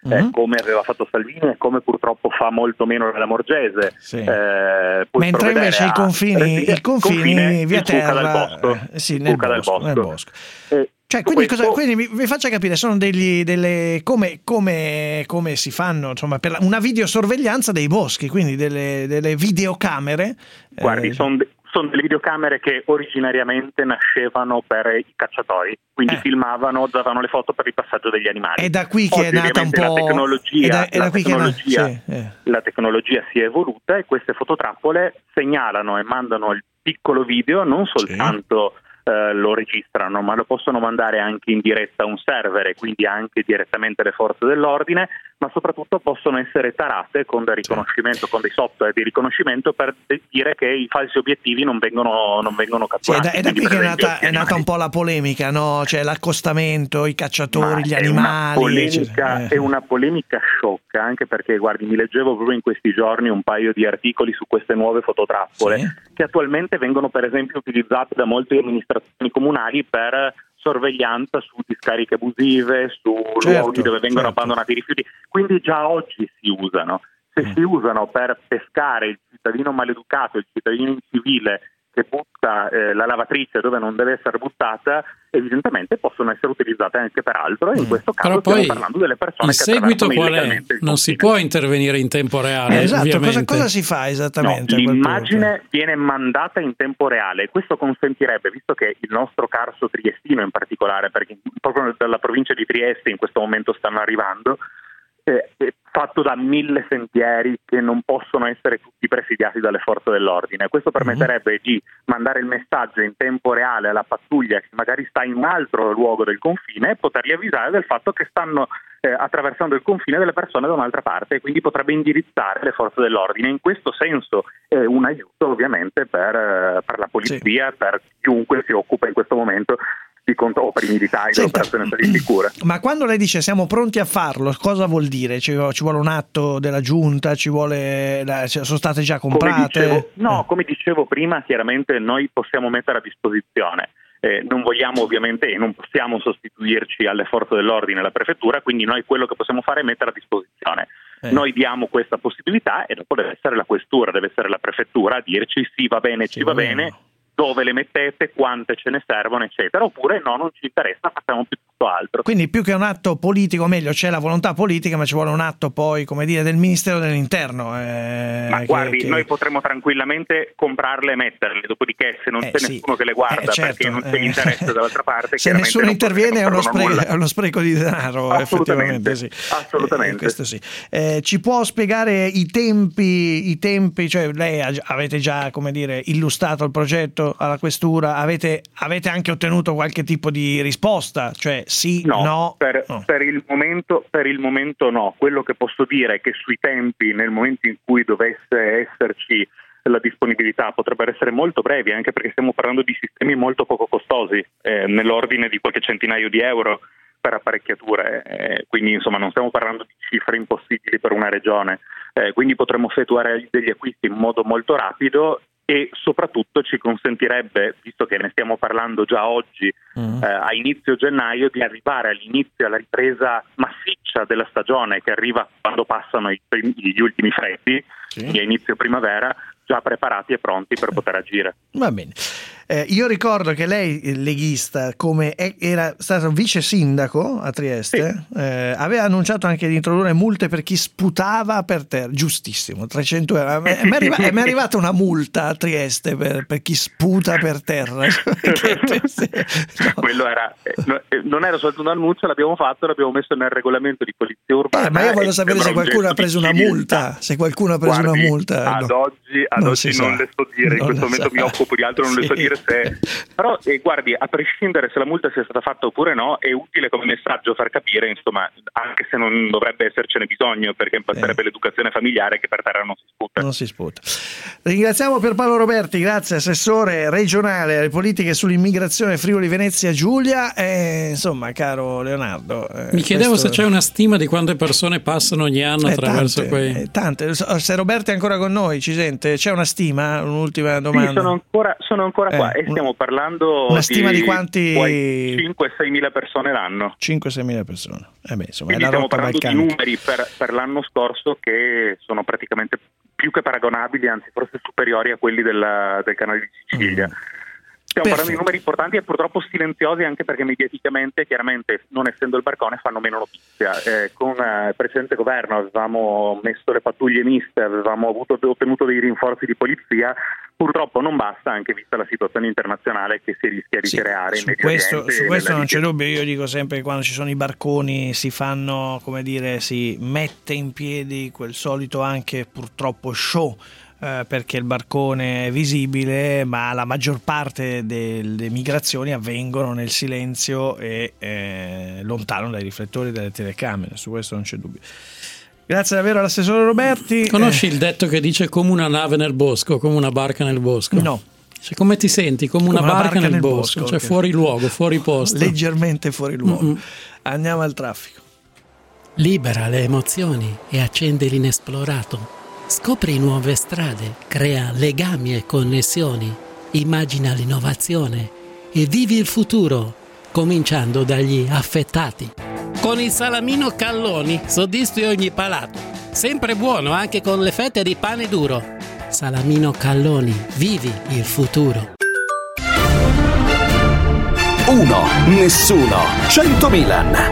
eh, come aveva fatto Salvini e come purtroppo fa molto meno la Lamorgese. Sì. Eh, Mentre invece i confini, il confine via terra, dal Bosco, eh, sì, nel Cuca bosco, dal nel Bosco. bosco. Eh, Cioè, quindi, questo... cosa, quindi mi, mi faccia capire, sono degli, delle come, come, come si fanno, insomma, per la, una videosorveglianza dei boschi, quindi delle, delle videocamere. Guardi, eh, sono de- son delle videocamere che originariamente nascevano per i cacciatori, quindi eh. filmavano, davano le foto per il passaggio degli animali. È da qui che Oggi, è nata un po' la tecnologia, è da, è da la, qui tecnologia, che è na- sì, eh. la tecnologia si è evoluta e queste fototrappole segnalano e mandano il piccolo video non soltanto sì. Uh, lo registrano, ma lo possono mandare anche in diretta a un server e quindi anche direttamente alle forze dell'ordine, ma soprattutto possono essere tarate con del riconoscimento, con dei software di riconoscimento per dire che i falsi obiettivi non vengono, non vengono catturati. Sì, è da, è da qui che è nata, è nata un po' la polemica, no? Cioè l'accostamento, i cacciatori, ma gli è animali. Una polemica, eh. È una polemica sciocca, anche perché, guardi, mi leggevo proprio in questi giorni un paio di articoli su queste nuove fototrappole, sì. che attualmente vengono per esempio utilizzate da molte amministrazioni comunali per sorveglianza su discariche abusive, su certo, luoghi dove vengono certo. abbandonati i rifiuti, quindi già oggi si usano. Se mm. si usano per pescare il cittadino maleducato, il cittadino incivile che butta eh, la lavatrice dove non deve essere buttata, evidentemente possono essere utilizzate anche per altro, e in questo caso Però stiamo parlando delle persone il che seguito qual è? il Non si può intervenire in tempo reale, eh, esatto, cosa, ovviamente. cosa si fa esattamente? No, l'immagine viene mandata in tempo reale e questo consentirebbe, visto che il nostro Carso triestino in particolare, perché proprio dalla provincia di Trieste in questo momento stanno arrivando, eh, è fatto da mille sentieri che non possono essere tutti presidiati dalle forze dell'ordine. Questo permetterebbe mm-hmm. di mandare il messaggio in tempo reale alla pattuglia che magari sta in un altro luogo del confine e poterli avvisare del fatto che stanno eh, attraversando il confine delle persone da un'altra parte, e quindi potrebbe indirizzare le forze dell'ordine. In questo senso è un aiuto ovviamente per, per la polizia, sì. per chiunque si occupa in questo momento di contro o per i militari dell'operazione Stati Sicura. Ma quando lei dice siamo pronti a farlo, cosa vuol dire? Ci, ci vuole un atto della giunta? Ci vuole la, sono state già comprate? Come dicevo, no, come dicevo prima, chiaramente noi possiamo mettere a disposizione. Eh, non vogliamo ovviamente e non possiamo sostituirci alle forze dell'ordine e alla prefettura, quindi noi quello che possiamo fare è mettere a disposizione. Eh. Noi diamo questa possibilità e dopo deve essere la questura, deve essere la prefettura a dirci sì, va bene, sì, ci va bene. bene. Dove le mettete, quante ce ne servono, eccetera, oppure no, non ci interessa, facciamo piuttosto altro. Quindi più che un atto politico, o meglio, c'è la volontà politica, ma ci vuole un atto poi, come dire, del Ministero dell'Interno. Eh, ma che, guardi, che... noi potremmo tranquillamente comprarle e metterle, dopodiché se non eh, c'è sì. nessuno che le guarda, eh, certo, perché non c'è eh, l'interesse dall'altra parte, se nessuno interviene è uno, spre- è uno spreco di denaro, assolutamente, effettivamente sì. Assolutamente. Eh, questo sì. Eh, ci può spiegare i tempi, i tempi, cioè lei ha, avete già, come dire, illustrato il progetto alla questura? Avete, avete anche ottenuto qualche tipo di risposta? Cioè sì, no? no, per, no. Per, il momento, per il momento no. Quello che posso dire è che sui tempi, nel momento in cui dovesse esserci la disponibilità, potrebbero essere molto brevi, anche perché stiamo parlando di sistemi molto poco costosi, eh, nell'ordine di qualche centinaio di euro per apparecchiature, eh, quindi insomma non stiamo parlando di cifre impossibili per una regione, eh, quindi potremmo effettuare degli acquisti in modo molto rapido e soprattutto ci consentirebbe, visto che ne stiamo parlando già oggi, mm. eh, a inizio gennaio, di arrivare all'inizio, alla ripresa massiccia della stagione che arriva quando passano i, gli ultimi freddi, sì. a inizio primavera, già preparati e pronti per poter agire. Va bene. Eh, io ricordo che lei, leghista, come è, era stato vice sindaco a Trieste, sì. eh, aveva annunciato anche di introdurre multe per chi sputava per terra. Giustissimo, trecento euro. Mi è, arriva, è arrivata una multa a Trieste per, per chi sputa per terra. No. Quello era, non era soltanto un annuncio, l'abbiamo fatto, l'abbiamo messo nel regolamento di polizia urbana. Eh, ma io voglio sapere se qualcuno ha preso una multa. Se qualcuno ha preso Guardi, una multa. Ad no. oggi, ad non, oggi non le so dire, in questo momento sa. mi occupo di altro, non sì. le so dire se. Però eh, guardi, a prescindere se la multa sia stata fatta oppure no, è utile come messaggio far capire, insomma, anche se non dovrebbe essercene bisogno, perché impatterebbe eh. l'educazione familiare, che per terra non si sputa. Non si sputa. Ringraziamo Pierpaolo Roberti, grazie, assessore regionale alle politiche sull'immigrazione Friuli Venezia Giulia. E, insomma, caro Leonardo, eh, mi chiedevo questo... se c'è una stima di quante persone passano ogni anno eh, attraverso tante, quei eh, tante. Se Roberti è ancora con noi, ci sente? C'è una stima? Un'ultima domanda. Sì, sono ancora, sono ancora qua. Ma e stiamo parlando una stima di, di quanti cinque sei mila persone l'anno. cinque sei mila persone. Eh beh, insomma, Quindi è la stiamo rotta parlando balcanica. di numeri per, per l'anno scorso che sono praticamente più che paragonabili, anzi forse superiori a quelli della, del canale di Sicilia. Mm. Stiamo parlando di numeri importanti e purtroppo silenziosi, anche perché mediaticamente, chiaramente, non essendo il barcone, fanno meno notizia. Eh, con eh, il precedente governo avevamo messo le pattuglie miste, avevamo avuto, ottenuto dei rinforzi di polizia. Purtroppo non basta, anche vista la situazione internazionale che si rischia di Sì, creare in su Medio questo, Oriente. su questo non c'è Libia. dubbio. Io dico sempre che quando ci sono i barconi si fanno, come dire, si mette in piedi quel solito anche purtroppo show, eh, perché il barcone è visibile, ma la maggior parte delle migrazioni avvengono nel silenzio e eh, lontano dai riflettori delle telecamere. Su questo non c'è dubbio. Grazie davvero all'assessore Roberti. Conosci eh. il detto che dice come una nave nel bosco, come una barca nel bosco? No. Cioè, come ti senti? Come, come una, barca, barca nel, nel bosco, bosco, cioè okay. Fuori luogo, fuori posto. Leggermente fuori luogo. Mm-mm. Andiamo al traffico. Libera le emozioni e accende l'inesplorato. Scopri nuove strade, crea legami e connessioni, immagina l'innovazione e vivi il futuro, cominciando dagli affettati. Con il salamino Calloni soddisfi ogni palato. Sempre buono anche con le fette di pane duro. Salamino Calloni, vivi il futuro. Uno, nessuno, cento Milan.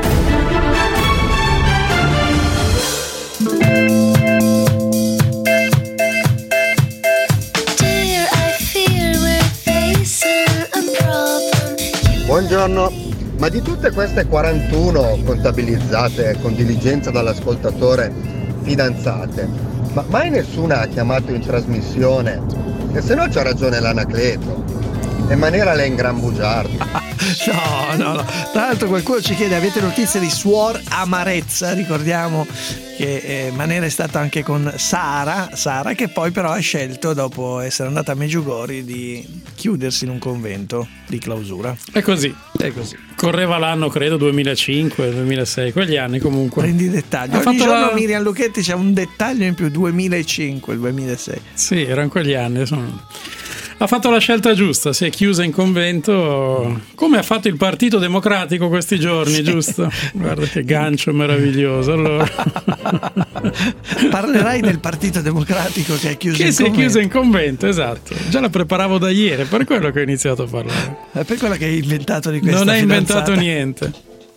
Buongiorno, ma di tutte queste quarantuno contabilizzate con diligenza dall'ascoltatore fidanzate, ma mai nessuna ha chiamato in trasmissione? E se no c'ha ragione l'Anacleto, e maniera lei in gran bugiardo. No, no, no. Tra l'altro qualcuno ci chiede: avete notizie di Suor Amarezza? Ricordiamo che eh, Manera è stata anche con Sara, Sara che poi però ha scelto, dopo essere andata a Meggiugori, di chiudersi in un convento di clausura. È così, è così. Correva l'anno, credo, duemilacinque, duemilasei, quegli anni comunque. Prendi i dettagli. Ha Ogni fatto giorno la... Miriam Lucchetti c'è un dettaglio in più, duemilacinque, duemilasei. Sì, erano quegli anni, insomma. Ha fatto la scelta giusta, si è chiusa in convento come ha fatto il Partito Democratico questi giorni, sì. Giusto? Guarda che gancio meraviglioso. Allora. Parlerai del Partito Democratico che è chiuso che in si convento. È chiuso in convento, esatto. Già la preparavo da ieri, per quello che ho iniziato a parlare. È per quello che hai inventato di questa Non hai fidanzata. inventato niente.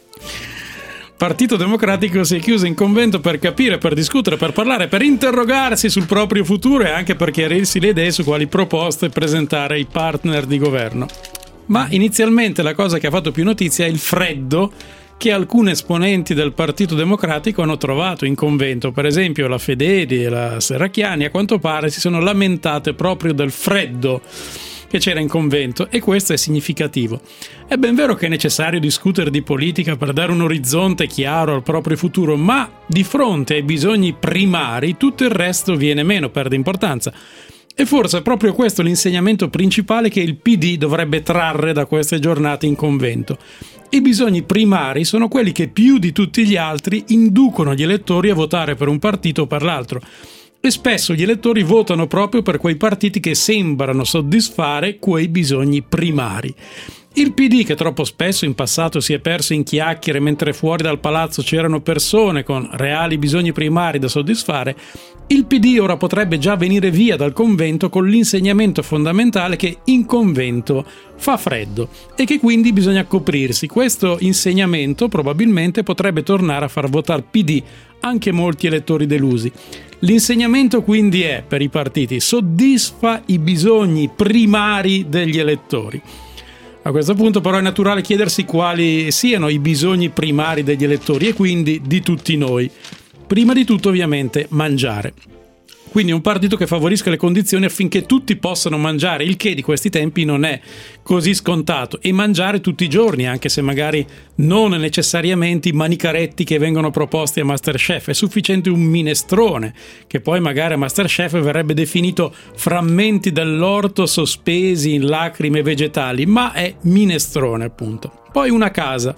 Partito Democratico si è chiuso in convento per capire, per discutere, per parlare, per interrogarsi sul proprio futuro e anche per chiarirsi le idee su quali proposte presentare ai partner di governo. Ma inizialmente la cosa che ha fatto più notizia è il freddo che alcuni esponenti del Partito Democratico hanno trovato in convento. Per esempio la Fedeli e la Serracchiani, a quanto pare, si sono lamentate proprio del freddo che c'era in convento, e questo è significativo. È ben vero che è necessario discutere di politica per dare un orizzonte chiaro al proprio futuro, ma di fronte ai bisogni primari tutto il resto viene meno, perde importanza. E forse è proprio questo l'insegnamento principale che il P D dovrebbe trarre da queste giornate in convento. I bisogni primari sono quelli che più di tutti gli altri inducono gli elettori a votare per un partito o per l'altro. E spesso gli elettori votano proprio per quei partiti che sembrano soddisfare quei bisogni primari. Il P D, che troppo spesso in passato si è perso in chiacchiere mentre fuori dal palazzo c'erano persone con reali bisogni primari da soddisfare, il P D ora potrebbe già venire via dal convento con l'insegnamento fondamentale che in convento fa freddo e che quindi bisogna coprirsi. Questo insegnamento probabilmente potrebbe tornare a far votare P D anche molti elettori delusi. L'insegnamento quindi è, per i partiti: soddisfa i bisogni primari degli elettori. A questo punto però è naturale chiedersi quali siano i bisogni primari degli elettori e quindi di tutti noi. Prima di tutto ovviamente mangiare. Quindi un partito che favorisca le condizioni affinché tutti possano mangiare, il che di questi tempi non è così scontato, e mangiare tutti i giorni, anche se magari non necessariamente i manicaretti che vengono proposti a Masterchef. È sufficiente un minestrone, che poi magari a Masterchef verrebbe definito frammenti dell'orto sospesi in lacrime vegetali, ma è minestrone appunto. Poi una casa,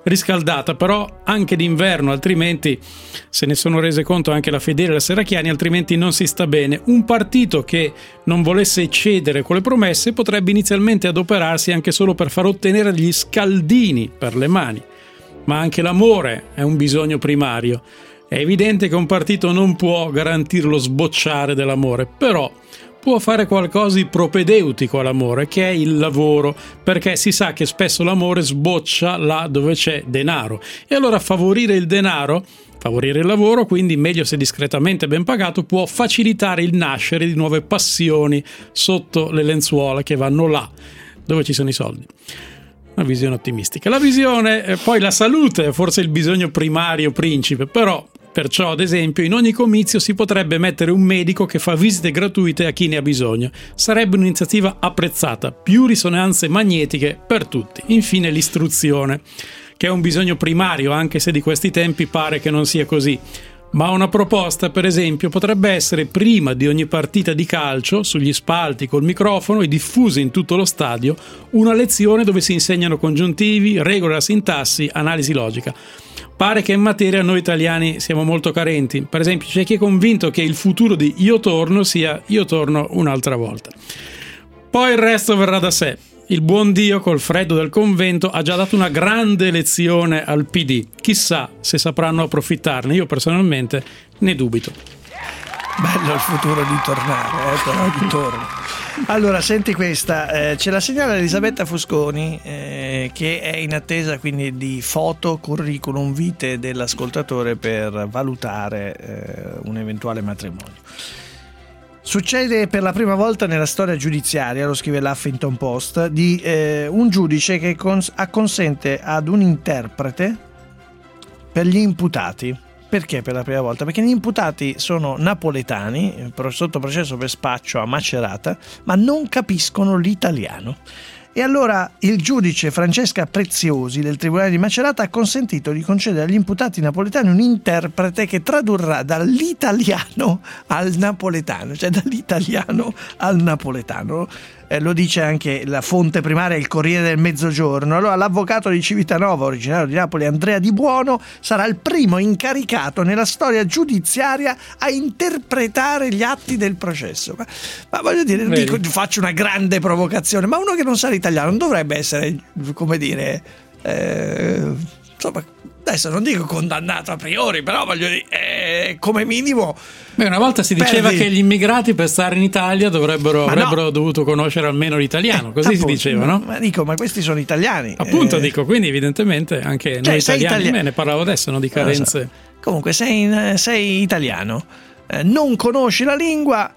riscaldata, però anche d'inverno, altrimenti se ne sono rese conto anche la Fedele e la Serracchiani, altrimenti non si sta bene. Un partito che non volesse eccedere con le promesse potrebbe inizialmente adoperarsi anche solo per far ottenere gli scaldini per le mani, ma anche l'amore è un bisogno primario. È evidente che un partito non può garantire lo sbocciare dell'amore, però può fare qualcosa di propedeutico all'amore, che è il lavoro, perché si sa che spesso l'amore sboccia là dove c'è denaro. E allora favorire il denaro, favorire il lavoro, quindi meglio se discretamente ben pagato, può facilitare il nascere di nuove passioni sotto le lenzuola che vanno là dove ci sono i soldi. Una visione ottimistica. La visione, eh, poi la salute è forse il bisogno primario principe, però perciò, ad esempio, in ogni comizio si potrebbe mettere un medico che fa visite gratuite a chi ne ha bisogno. Sarebbe un'iniziativa apprezzata, più risonanze magnetiche per tutti. Infine l'istruzione, che è un bisogno primario, anche se di questi tempi pare che non sia così. Ma una proposta, per esempio, potrebbe essere prima di ogni partita di calcio, sugli spalti col microfono e diffusa in tutto lo stadio, una lezione dove si insegnano congiuntivi, regole della sintassi, analisi logica. Pare che in materia noi italiani siamo molto carenti. Per esempio, c'è chi è convinto che il futuro di io torno sia io torno un'altra volta. Poi il resto verrà da sé. Il buon Dio, col freddo del convento, ha già dato una grande lezione al P D. Chissà se sapranno approfittarne. Io personalmente ne dubito. Bello il futuro di tornare, eh, però di torno. Allora, senti questa, eh, ce la segnala Elisabetta Fusconi, eh, che è in attesa quindi di foto, curriculum vitae dell'ascoltatore per valutare eh, un eventuale matrimonio. Succede per la prima volta nella storia giudiziaria, lo scrive l'Huffington Post, di eh, un giudice che cons- acconsente ad un interprete per gli imputati. Perché per la prima volta? Perché gli imputati sono napoletani, sotto processo per spaccio a Macerata, ma non capiscono l'italiano. E allora il giudice Francesca Preziosi del Tribunale di Macerata ha consentito di concedere agli imputati napoletani un interprete che tradurrà dall'italiano al napoletano, cioè dall'italiano al napoletano. Eh, lo dice anche la fonte primaria, il Corriere del Mezzogiorno. Allora l'avvocato di Civitanova, originario di Napoli, Andrea Di Buono, sarà il primo incaricato nella storia giudiziaria a interpretare gli atti del processo. Ma, ma voglio dire, dico, faccio una grande provocazione, ma uno che non sa l'italiano non dovrebbe essere, come dire, eh, insomma, adesso non dico condannato a priori, però voglio dire, eh, come minimo. Beh, una volta si diceva perdi. che gli immigrati per stare in Italia dovrebbero ma avrebbero no. dovuto conoscere almeno l'italiano, così eh, si diceva, no? Ma dico, ma questi sono italiani. Appunto, eh. dico, quindi evidentemente anche cioè, noi italiani, itali- me ne parlavo adesso, no, di carenze. So. Comunque sei, sei italiano, eh, non conosci la lingua,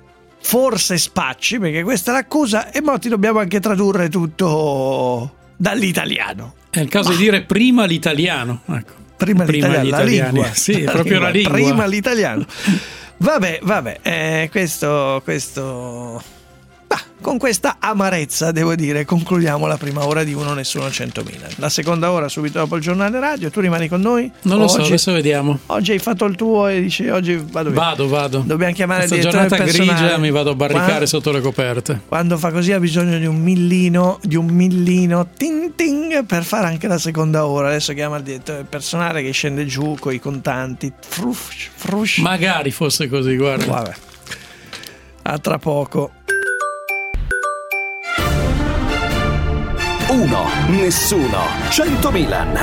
forse spacci, perché questa è l'accusa, e mo ti dobbiamo anche tradurre tutto dall'italiano. È il caso Ma. di dire prima l'italiano, ecco. Prima, prima l'italiano, gli la lingua. Sì, la proprio lingua. la lingua. Prima l'italiano. Vabbè, vabbè, eh, questo, questo... Bah, con questa amarezza, devo dire, concludiamo la prima ora di Uno Nessuno centomila. La seconda ora subito dopo il giornale radio. Tu rimani con noi? Non lo oggi, so, adesso vediamo. Oggi hai fatto il tuo e dici oggi vado via. Vado, vado. Dobbiamo chiamare Questa il direttore giornata personale. grigia mi vado a barricare quando, sotto le coperte. Quando fa così ha bisogno di un millino, di un millino ting ting per fare anche la seconda ora. Adesso chiama il direttore personale che scende giù con i contanti. Frush, frush. Magari fosse così, guarda. Vabbè. A tra poco. Uno, nessuno, cento Milan.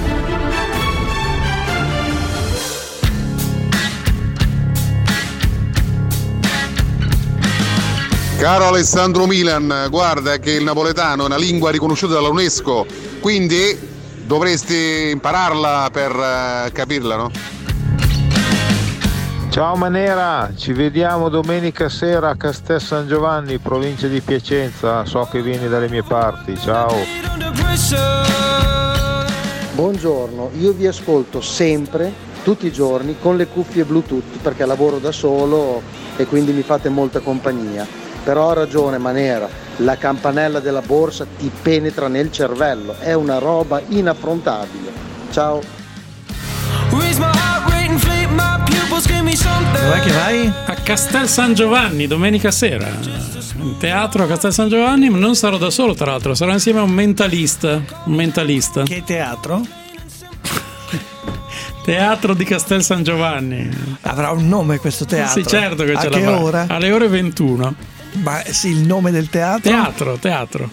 Caro Alessandro Milan, guarda che il napoletano è una lingua riconosciuta dall'UNESCO, quindi dovresti impararla per uh, capirla, no? Ciao Manera, ci vediamo domenica sera a Castel San Giovanni, provincia di Piacenza, so che vieni dalle mie parti, ciao. Buongiorno, io vi ascolto sempre, tutti i giorni, con le cuffie Bluetooth perché lavoro da solo e quindi mi fate molta compagnia. Però ha ragione Manera, la campanella della borsa ti penetra nel cervello, è una roba inaffrontabile. Ciao. Dov'è che vai? A Castel San Giovanni, domenica sera. In teatro a Castel San Giovanni, ma non sarò da solo, tra l'altro, sarò insieme a un mentalista. Un mentalista. Che teatro? Teatro di Castel San Giovanni. Avrà un nome questo teatro? Sì, certo che a ce che l'avrà. ora? Alle ore ventuno. Ma sì, il nome del teatro? Teatro, teatro.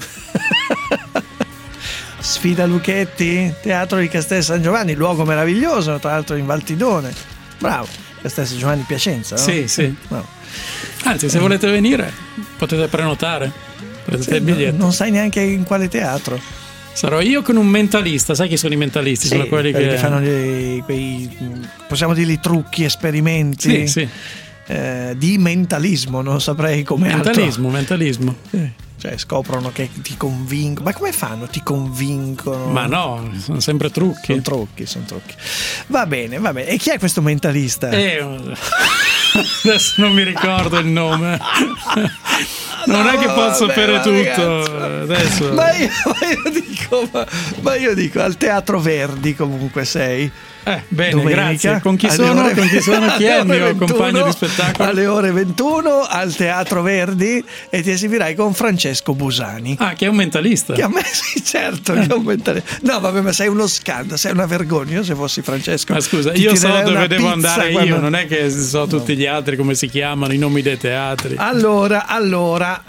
Sfida Lucchetti, Teatro di Castel San Giovanni, luogo meraviglioso, tra l'altro in Valtidone. Bravo, Castel San Giovanni Piacenza, no? Sì, sì. No. Anzi, se volete venire, potete prenotare. Prendete Sì, il biglietto. non sai neanche in quale teatro. Sarò io con un mentalista, sai chi sono i mentalisti? Sì, sono quelli, quelli che... che fanno gli, quei, possiamo dirli, trucchi, esperimenti. Sì, sì. Eh, di mentalismo, non saprei come mentalismo, mentalismo. Sì. Cioè scoprono che ti convincono. Ma come fanno? Ti convincono? Ma no, sono sempre trucchi. Sono trucchi, sono trucchi. Va bene, va bene. E chi è questo mentalista? Eh, adesso non mi ricordo il nome. Non no, è che posso vabbè, sapere vabbè, tutto adesso. Ma io, ma io dico, ma, ma io dico al Teatro Verdi comunque sei. Eh, bene, Domenica, grazie. Con chi sono? ore, Con chi sono? Chi è il mio ventuno, compagno di spettacolo? Alle ore ventuno al Teatro Verdi e ti esibirai con Francesco Busani. Ah, che è un mentalista. Che a me sì, certo, che è un mentalista. No, vabbè, ma sei uno scandalo, sei una vergogna. Io se fossi Francesco. Ma scusa, io so dove devo andare quando... io, non è che so tutti gli altri come si chiamano, i nomi dei teatri. Allora, allora.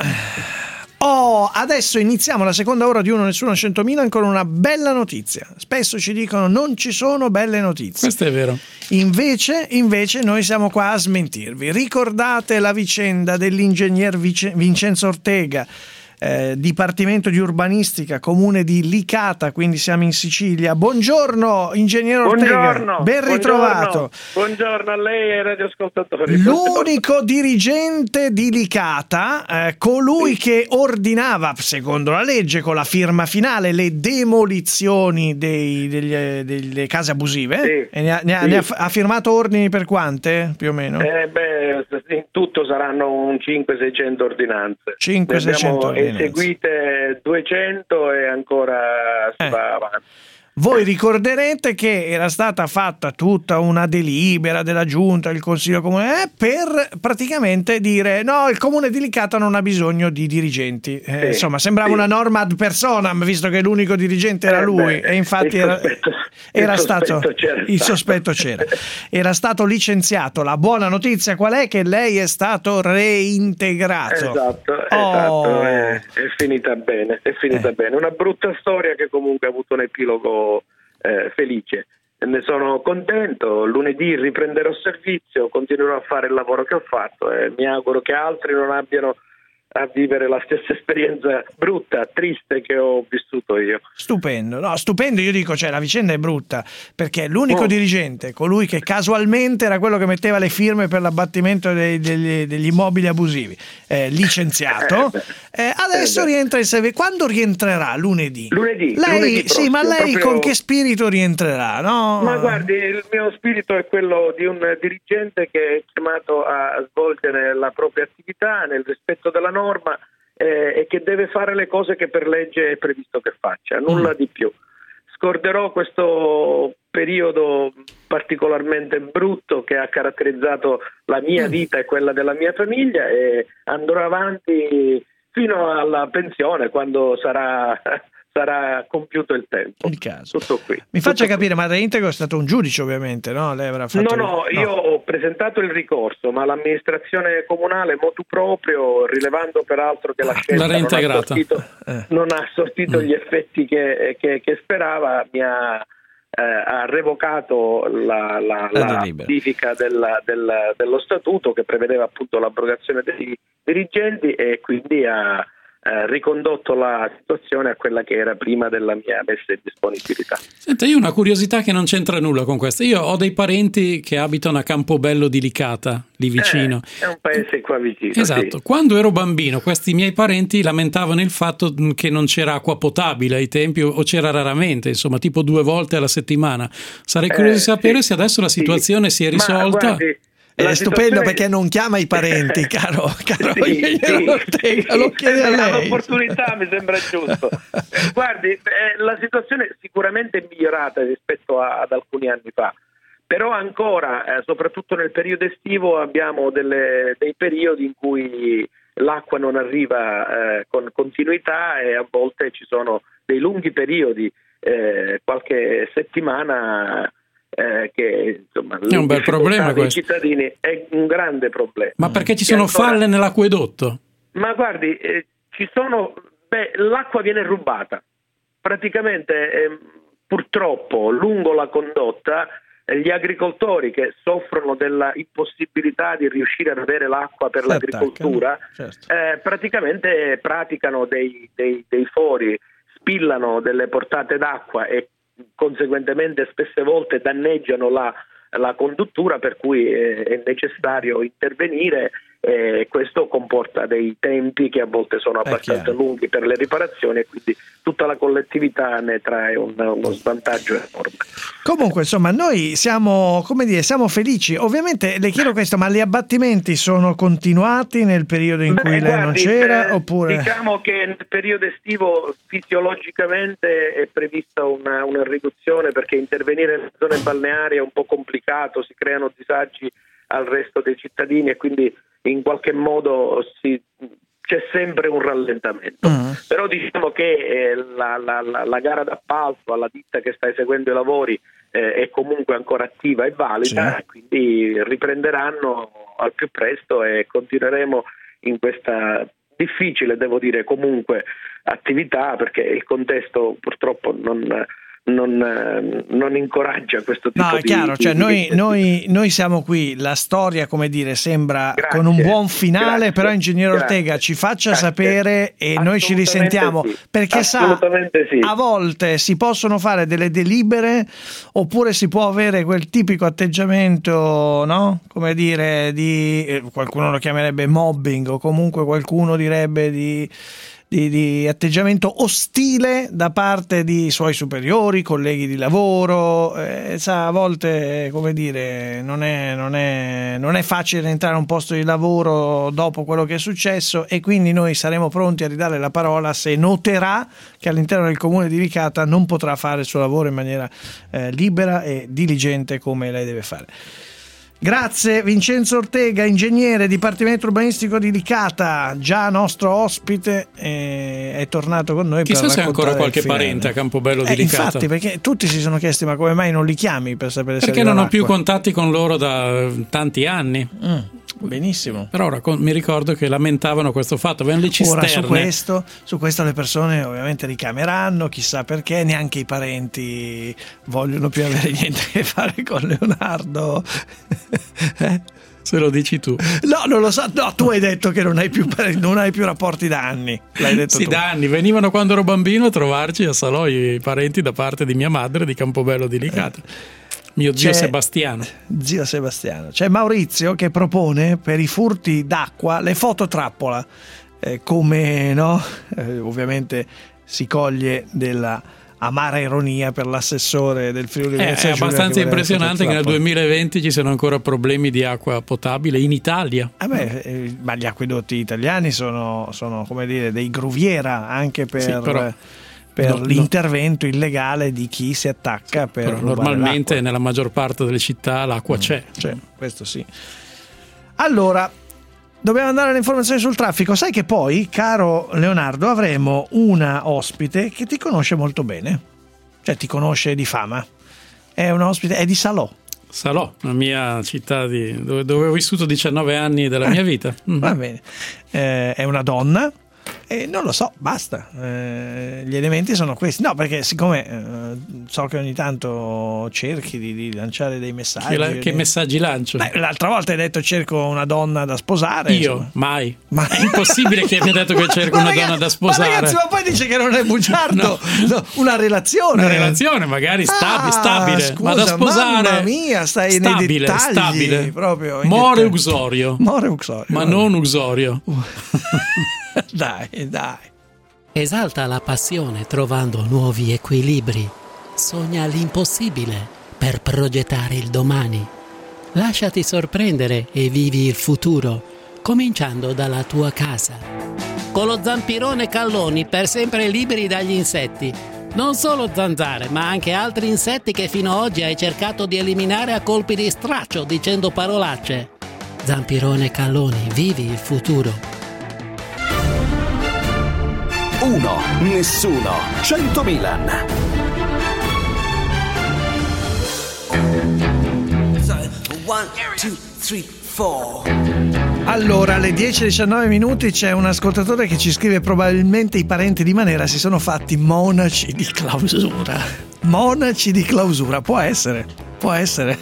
Oh, adesso iniziamo la seconda ora di Uno Nessuno centomila con una bella notizia. Spesso ci dicono non ci sono belle notizie. Questo è vero. Invece, invece noi siamo qua a smentirvi. Ricordate la vicenda dell'ingegner Vice- Vincenzo Ortega, eh, Dipartimento di Urbanistica, comune di Licata, quindi siamo in Sicilia. Buongiorno, ingegnere Ortega. Buongiorno, ben ritrovato. Buongiorno, buongiorno a lei e ai radioascoltatori. L'unico dirigente di Licata, eh, colui che ordinava, secondo la legge, con la firma finale, le demolizioni dei, degli, delle case abusive. Sì, e ne, ha, ne, ha, sì. ne ha, ha firmato ordini per quante, più o meno? Eh beh, in tutto saranno un cinquecento seicento ordinanze. cinquecento seicento ordinanze. Eseguite duecento e ancora si Eh. va avanti. Voi ricorderete che era stata fatta tutta una delibera della giunta, del consiglio comunale, eh, per praticamente dire no, il comune di Licata non ha bisogno di dirigenti. Eh, Sì, insomma, sembrava sì. una norma ad personam, visto che l'unico dirigente era Eh, lui, beh, e infatti il era, sospetto- era il stato sospetto c'era il stato. sospetto c'era. Era stato licenziato. La buona notizia qual è? Che lei è stato reintegrato. Esatto, Oh. esatto, è, è finita bene, è finita Eh. bene. Una brutta storia che comunque ha avuto un epilogo eh, felice. Ne sono contento, lunedì riprenderò servizio, continuerò a fare il lavoro che ho fatto e mi auguro che altri non abbiano a vivere la stessa esperienza brutta, triste che ho vissuto io. Stupendo, no, stupendo, io dico, cioè la vicenda è brutta perché l'unico Oh. dirigente, colui che casualmente era quello che metteva le firme per l'abbattimento dei- degli, degli immobili abusivi, eh, licenziato, eh, adesso Eh beh. rientra in servizio. Quando rientrerà? Lunedì? Lunedì, Lei, lunedì sì, ma prossimo, lei proprio- con che spirito rientrerà? No? Ma guardi, il mio spirito è quello di un dirigente che è chiamato a svolgere la propria attività nel rispetto della norma eh, e che deve fare le cose che per legge è previsto che faccia, nulla Mm. di più. Scorderò questo periodo particolarmente brutto che ha caratterizzato la mia vita e quella della mia famiglia e andrò avanti fino alla pensione, quando sarà sarà compiuto il tempo. Il caso. Tutto qui. Mi faccia Tutto capire, ma il reintegro è stato un giudice ovviamente, no? Lei avrà qui. fatto No, no, io ho presentato il ricorso, ma l'amministrazione comunale motu proprio, rilevando peraltro che la scelta L'ha non ha reintegrata. sortito, Eh. non ha sortito gli effetti che, che- che sperava, mi ha, eh, ha revocato la, la, La la delibera. modifica della- del- dello statuto che prevedeva appunto l'abrogazione dei dirigenti e quindi ha eh, ricondotto la situazione a quella che era prima della mia messa in disponibilità. Senta, io ho una curiosità che non c'entra nulla con questo. Io ho dei parenti che abitano a Campobello di Licata, lì vicino. Eh, è un paese qua vicino. Esatto, sì. quando ero bambino questi miei parenti lamentavano il fatto che non c'era acqua potabile ai tempi o c'era raramente, insomma tipo due volte alla settimana. Sarei curioso Eh, di sapere sì, se adesso la sì. situazione si è Ma risolta. guardi, È la stupendo situazione- perché non chiama i parenti, caro, caro Sì, ingegnere sì, Ortega, sì. lo chiede a lei. L'opportunità mi sembra giusto. Eh, Guardi, eh, la situazione sicuramente è migliorata rispetto a- ad alcuni anni fa, però ancora, eh, soprattutto nel periodo estivo, abbiamo delle, dei periodi in cui l'acqua non arriva eh, con continuità e a volte ci sono dei lunghi periodi, eh, qualche settimana, eh, che insomma è un bel problema dei questo. cittadini è un grande problema. Ma perché ci sono ancora... falle nell'acquedotto? Ma guardi, eh, ci sono, beh, l'acqua viene rubata praticamente, eh, purtroppo lungo la condotta. Gli agricoltori che soffrono della impossibilità di riuscire ad avere l'acqua per Si l'agricoltura, certo. eh, praticamente praticano dei, dei, dei fori, spillano delle portate d'acqua e conseguentemente spesse volte danneggiano la, la conduttura, per cui eh, è necessario intervenire e eh, questo comporta dei tempi che a volte sono abbastanza lunghi per le riparazioni e quindi tutta la collettività ne trae un, uno svantaggio enorme. Comunque, insomma, noi siamo, come dire, siamo felici. Ovviamente le chiedo questo, ma gli abbattimenti sono continuati nel periodo in Beh, cui lei guardi, non c'era? eh, Oppure... Diciamo che nel periodo estivo fisiologicamente è prevista una, una riduzione, perché intervenire nelle zone balneari è un po' complicato, si creano disagi al resto dei cittadini e quindi in qualche modo si, c'è sempre un rallentamento. Mm. Però diciamo che eh, la, la, la, la gara d'appalto alla ditta che sta eseguendo i lavori eh, è comunque ancora attiva e valida, sì. Quindi riprenderanno al più presto e continueremo in questa difficile, devo dire, comunque attività, perché il contesto purtroppo non... Non, non incoraggia questo tipo no, è di... chiaro, di, cioè di noi, noi, noi siamo qui, la storia, come dire, sembra grazie, con un buon finale, grazie, però ingegnere grazie, Ortega ci faccia grazie. sapere e noi ci risentiamo, sì, perché sa, sì. a volte si possono fare delle delibere oppure si può avere quel tipico atteggiamento, no? Come dire, di eh, qualcuno lo chiamerebbe mobbing o comunque qualcuno direbbe di Di, di atteggiamento ostile da parte di suoi superiori, colleghi di lavoro, eh, sa, a volte, come dire, non è, non è, non è facile entrare a un posto di lavoro dopo quello che è successo, e quindi noi saremo pronti a ridare la parola se noterà che all'interno del comune di Licata non potrà fare il suo lavoro in maniera eh, libera e diligente come lei deve fare. Grazie Vincenzo Ortega, ingegnere Dipartimento Urbanistico di Licata, già nostro ospite, eh, è tornato con noi. Chissà per se ha ancora qualche finale. parente a Campobello di eh, Licata. Infatti, perché tutti si sono chiesti ma come mai non li chiami per sapere perché se non ho l'acqua. più contatti con loro da tanti anni. Mm, benissimo. Però ora mi ricordo che lamentavano questo fatto, avevano le cisterne. Ora su questo, su questo le persone ovviamente ricameranno, chissà perché, neanche i parenti vogliono più avere niente a che fare con Leonardo. eh? Se lo dici tu. No, non lo so. No, tu hai detto che non hai più, non hai più rapporti da anni. L'hai detto sì, tu. da anni. Venivano quando ero bambino a trovarci a Salò i parenti da parte di mia madre di Campobello di Licata. Mio zio C'è, Sebastiano. Zio Sebastiano. C'è Maurizio che propone per i furti d'acqua le fototrappola. Eh, come no? Eh, ovviamente si coglie della amara ironia per l'assessore del Friuli Venezia È Giulia, abbastanza che impressionante che nel duemilaventi ci siano ancora problemi di acqua potabile in Italia. Eh beh, eh, ma gli acquedotti italiani sono, sono come dire dei gruviera anche per, sì, però, per no, l'intervento no. illegale di chi si attacca sì, per rubare normalmente l'acqua. Nella maggior parte delle città l'acqua mm, c'è. C'è, questo sì. Allora, dobbiamo andare alle informazioni sul traffico. Sai che poi, caro Leonardo, avremo una ospite che ti conosce molto bene, cioè ti conosce di fama. È una ospite, è di Salò. Salò, la mia città di, dove, dove ho vissuto diciannove anni della mia vita. Mm. Va bene. Eh, è una donna. E non lo so, basta. Eh, gli elementi sono questi. No, perché siccome eh, so che ogni tanto cerchi di, di lanciare dei messaggi. Che, la, che messaggi lancio? Beh, l'altra volta hai detto cerco una donna da sposare. Io? Insomma. Mai. Ma è impossibile che abbia detto che cerco una ragazzi, donna da sposare. Ma ragazzi, ma poi dice che non è bugiardo. No. No, una relazione. Una relazione, magari stabile, ah, stabile. Scusa, ma da sposare. Mamma mia, stai stabile, nei dettagli. Stabile. Proprio More uxorio. More uxorio. Ma non uxorio. Dai, dai. Esalta la passione trovando nuovi equilibri. Sogna l'impossibile per progettare il domani. Lasciati sorprendere e vivi il futuro, cominciando dalla tua casa. Con lo zampirone Calloni per sempre liberi dagli insetti. Non solo zanzare, ma anche altri insetti che fino ad oggi hai cercato di eliminare a colpi di straccio dicendo parolacce. Zampirone Calloni, vivi il futuro. Uno, nessuno, cento Milan. One, two, three, four. Allora, alle dieci e diciannove minuti c'è un ascoltatore che ci scrive: probabilmente i parenti di Manera si sono fatti monaci di clausura. Monaci di clausura, può essere, può essere.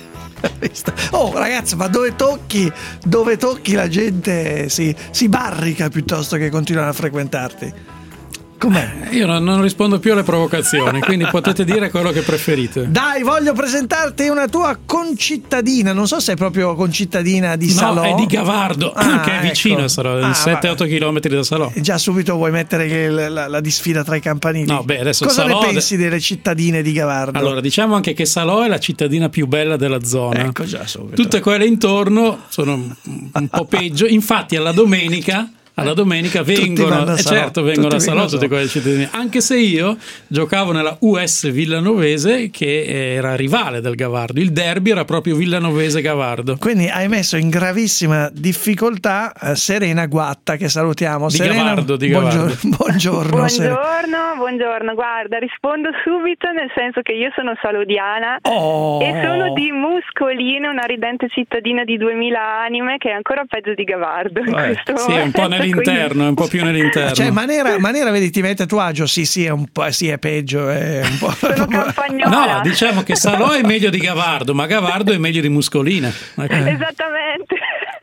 Oh ragazzi, ma dove tocchi, dove tocchi la gente si, si barrica piuttosto che continuano a frequentarti. Com'è? Io non, non rispondo più alle provocazioni, quindi potete dire quello che preferite. Dai, voglio presentarti una tua concittadina. Non so se è proprio concittadina di no, Salò. È di Gavardo, ah, che è vicino ecco. a Salò, ah, sette otto chilometri da Salò. Già subito vuoi mettere che la, la, la disfida tra i campanili? No, beh, adesso cosa Salò ne pensi delle cittadine di Gavardo? Allora, diciamo anche che Salò è la cittadina più bella della zona. Ecco già subito. Tutte quelle intorno sono un po' peggio. Infatti alla domenica Alla domenica vengono, eh, certo, vengono a Salò tutte quelle cittadine. Anche se io giocavo nella U S Villanovese, che era rivale del Gavardo. Il derby era proprio Villanovese-Gavardo. Quindi hai messo in gravissima difficoltà uh, Serena Guatta, che salutiamo. Di Serena, Gavardo, di Gavardo. Buongiorno, buongiorno. Buongiorno, buongiorno. Guarda, rispondo subito, nel senso che io sono salodiana oh. e sono di Muscolino, una ridente cittadina di duemila anime, che è ancora peggio di Gavardo. In eh, questo sì, è un po' nell'interno, è un po' più nell'interno. Cioè, Manera, Manera vedi, ti mette a tuo agio? Sì, sì, è un po', sì, è peggio. È un po'... Sono campagnola. No, diciamo che Salò è meglio di Gavardo, ma Gavardo è meglio di Muscolina. Okay. Esattamente.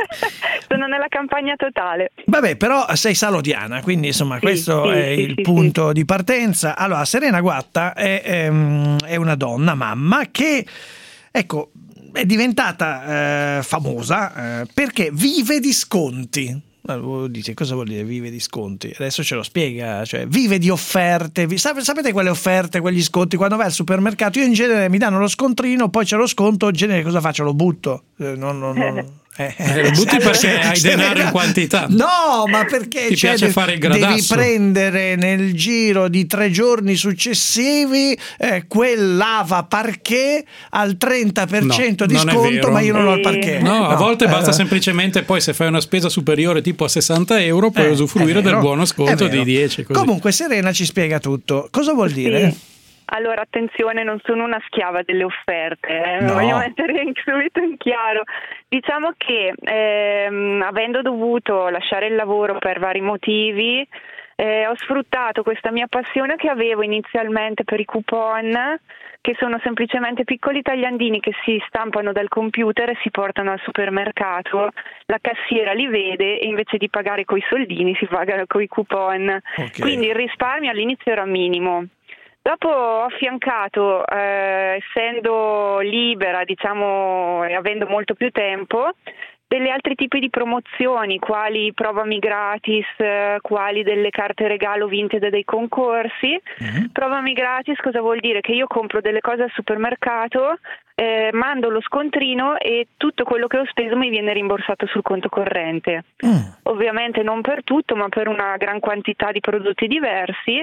Sono nella campagna totale. Vabbè, però sei salodiana, quindi insomma sì, questo sì, è sì, il sì, punto sì. di partenza. Allora, Serena Guatta è, è, è una donna, mamma, che ecco è diventata eh, famosa eh, perché vive di sconti. Dice, cosa vuol dire vive di sconti? Adesso ce lo spiega, cioè vive di offerte. Sapete quelle offerte, quegli sconti quando vai al supermercato? Io in genere mi danno lo scontrino, poi c'è lo sconto, in genere cosa faccio? Lo butto. Eh, non, non, non. Eh, eh, lo butti perché hai denaro in quantità. No, ma perché ti cioè, piace fare il gradasso. Devi prendere nel giro di tre giorni successivi eh, quel lava parquet al trenta per cento no, di sconto, ma io non ho il parquet. No, no a volte eh, basta semplicemente, poi se fai una spesa superiore tipo a sessanta euro puoi eh, usufruire del buono sconto di dieci. Così. Comunque Serena ci spiega tutto. Cosa vuol dire? Sì. Allora, attenzione, non sono una schiava delle offerte, eh. no. voglio mettere subito in chiaro. Diciamo che ehm, avendo dovuto lasciare il lavoro per vari motivi, eh, ho sfruttato questa mia passione che avevo inizialmente per i coupon, che sono semplicemente piccoli tagliandini che si stampano dal computer e si portano al supermercato, la cassiera li vede e invece di pagare coi soldini si paga coi coupon. Okay. Quindi il risparmio all'inizio era minimo. Dopo ho affiancato, eh, essendo libera, diciamo, e avendo molto più tempo, delle altri tipi di promozioni, quali provami gratis, eh, quali delle carte regalo vintage dei concorsi. Mm-hmm. Provami gratis cosa vuol dire? Che io compro delle cose al supermercato, eh, mando lo scontrino e tutto quello che ho speso mi viene rimborsato sul conto corrente. Mm. Ovviamente non per tutto, ma per una gran quantità di prodotti diversi.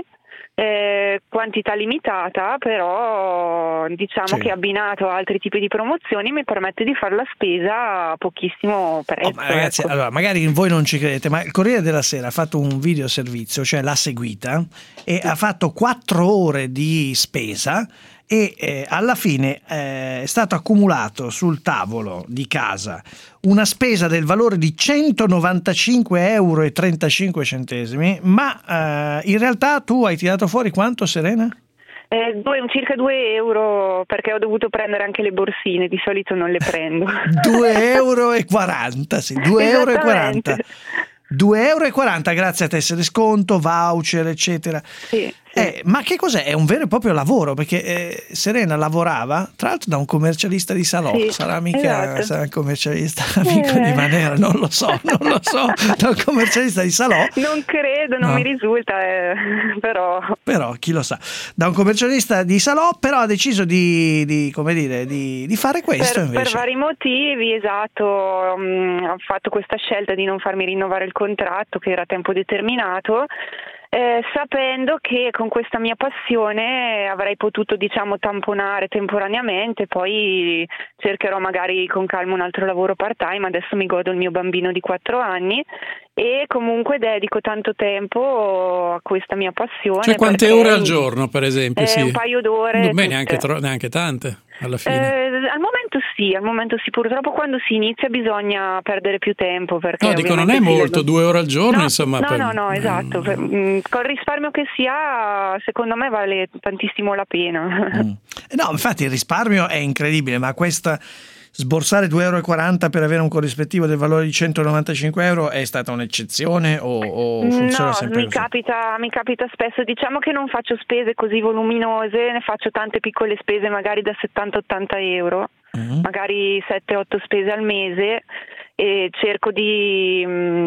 Eh, quantità limitata, però diciamo sì. che abbinato a altri tipi di promozioni mi permette di fare la spesa a pochissimo prezzo. Oh, ma ragazzi, ecco. allora, magari voi non ci credete, ma il Corriere della Sera ha fatto un video servizio, cioè l'ha seguita e sì. ha fatto quattro ore di spesa e eh, alla fine eh, è stato accumulato sul tavolo di casa una spesa del valore di centonovantacinque euro e trentacinque centesimi, ma eh, in realtà tu hai tirato fuori quanto, Serena? Eh, due, circa due euro, perché ho dovuto prendere anche le borsine, di solito non le prendo. due euro e quaranta, sì, due euro e quaranta. due euro e quaranta grazie a tessere sconto, voucher, eccetera. Sì. Eh, ma che cos'è? È un vero e proprio lavoro, perché eh, Serena lavorava tra l'altro da un commercialista di Salò, sì, sarà mica esatto. sarà un commercialista amico eh. di Manera, non lo so, non lo so, da un commercialista di Salò. Non credo, non no. mi risulta, eh, però. Però chi lo sa, da un commercialista di Salò, però ha deciso di, di come dire, di, di fare questo per, invece. Per vari motivi, esatto, um, ho fatto questa scelta di non farmi rinnovare il contratto, che era a tempo determinato. Eh, sapendo che con questa mia passione avrei potuto, diciamo, tamponare temporaneamente, poi cercherò magari con calma un altro lavoro part-time. Adesso mi godo il mio bambino di quattro anni e comunque dedico tanto tempo a questa mia passione. Cioè quante ore al giorno, per esempio? Eh, sì. Un paio d'ore. Beh, neanche, tro- neanche tante alla fine. Eh, al momento sì, al momento sì, purtroppo quando si inizia bisogna perdere più tempo. Perché No, dico, non è molto, due ore al giorno, no, insomma. No, per... no, no, esatto. Per, mh, col risparmio che si ha, secondo me vale tantissimo la pena. Mm. No, infatti il risparmio è incredibile, ma questa sborsare due euro e quaranta per avere un corrispettivo del valore di centonovantacinque euro è stata un'eccezione o, o funziona no, sempre mi così? capita, mi capita spesso. Diciamo che non faccio spese così voluminose, ne faccio tante piccole spese magari da settanta ottanta euro, mm-hmm. magari sette otto spese al mese, e cerco di,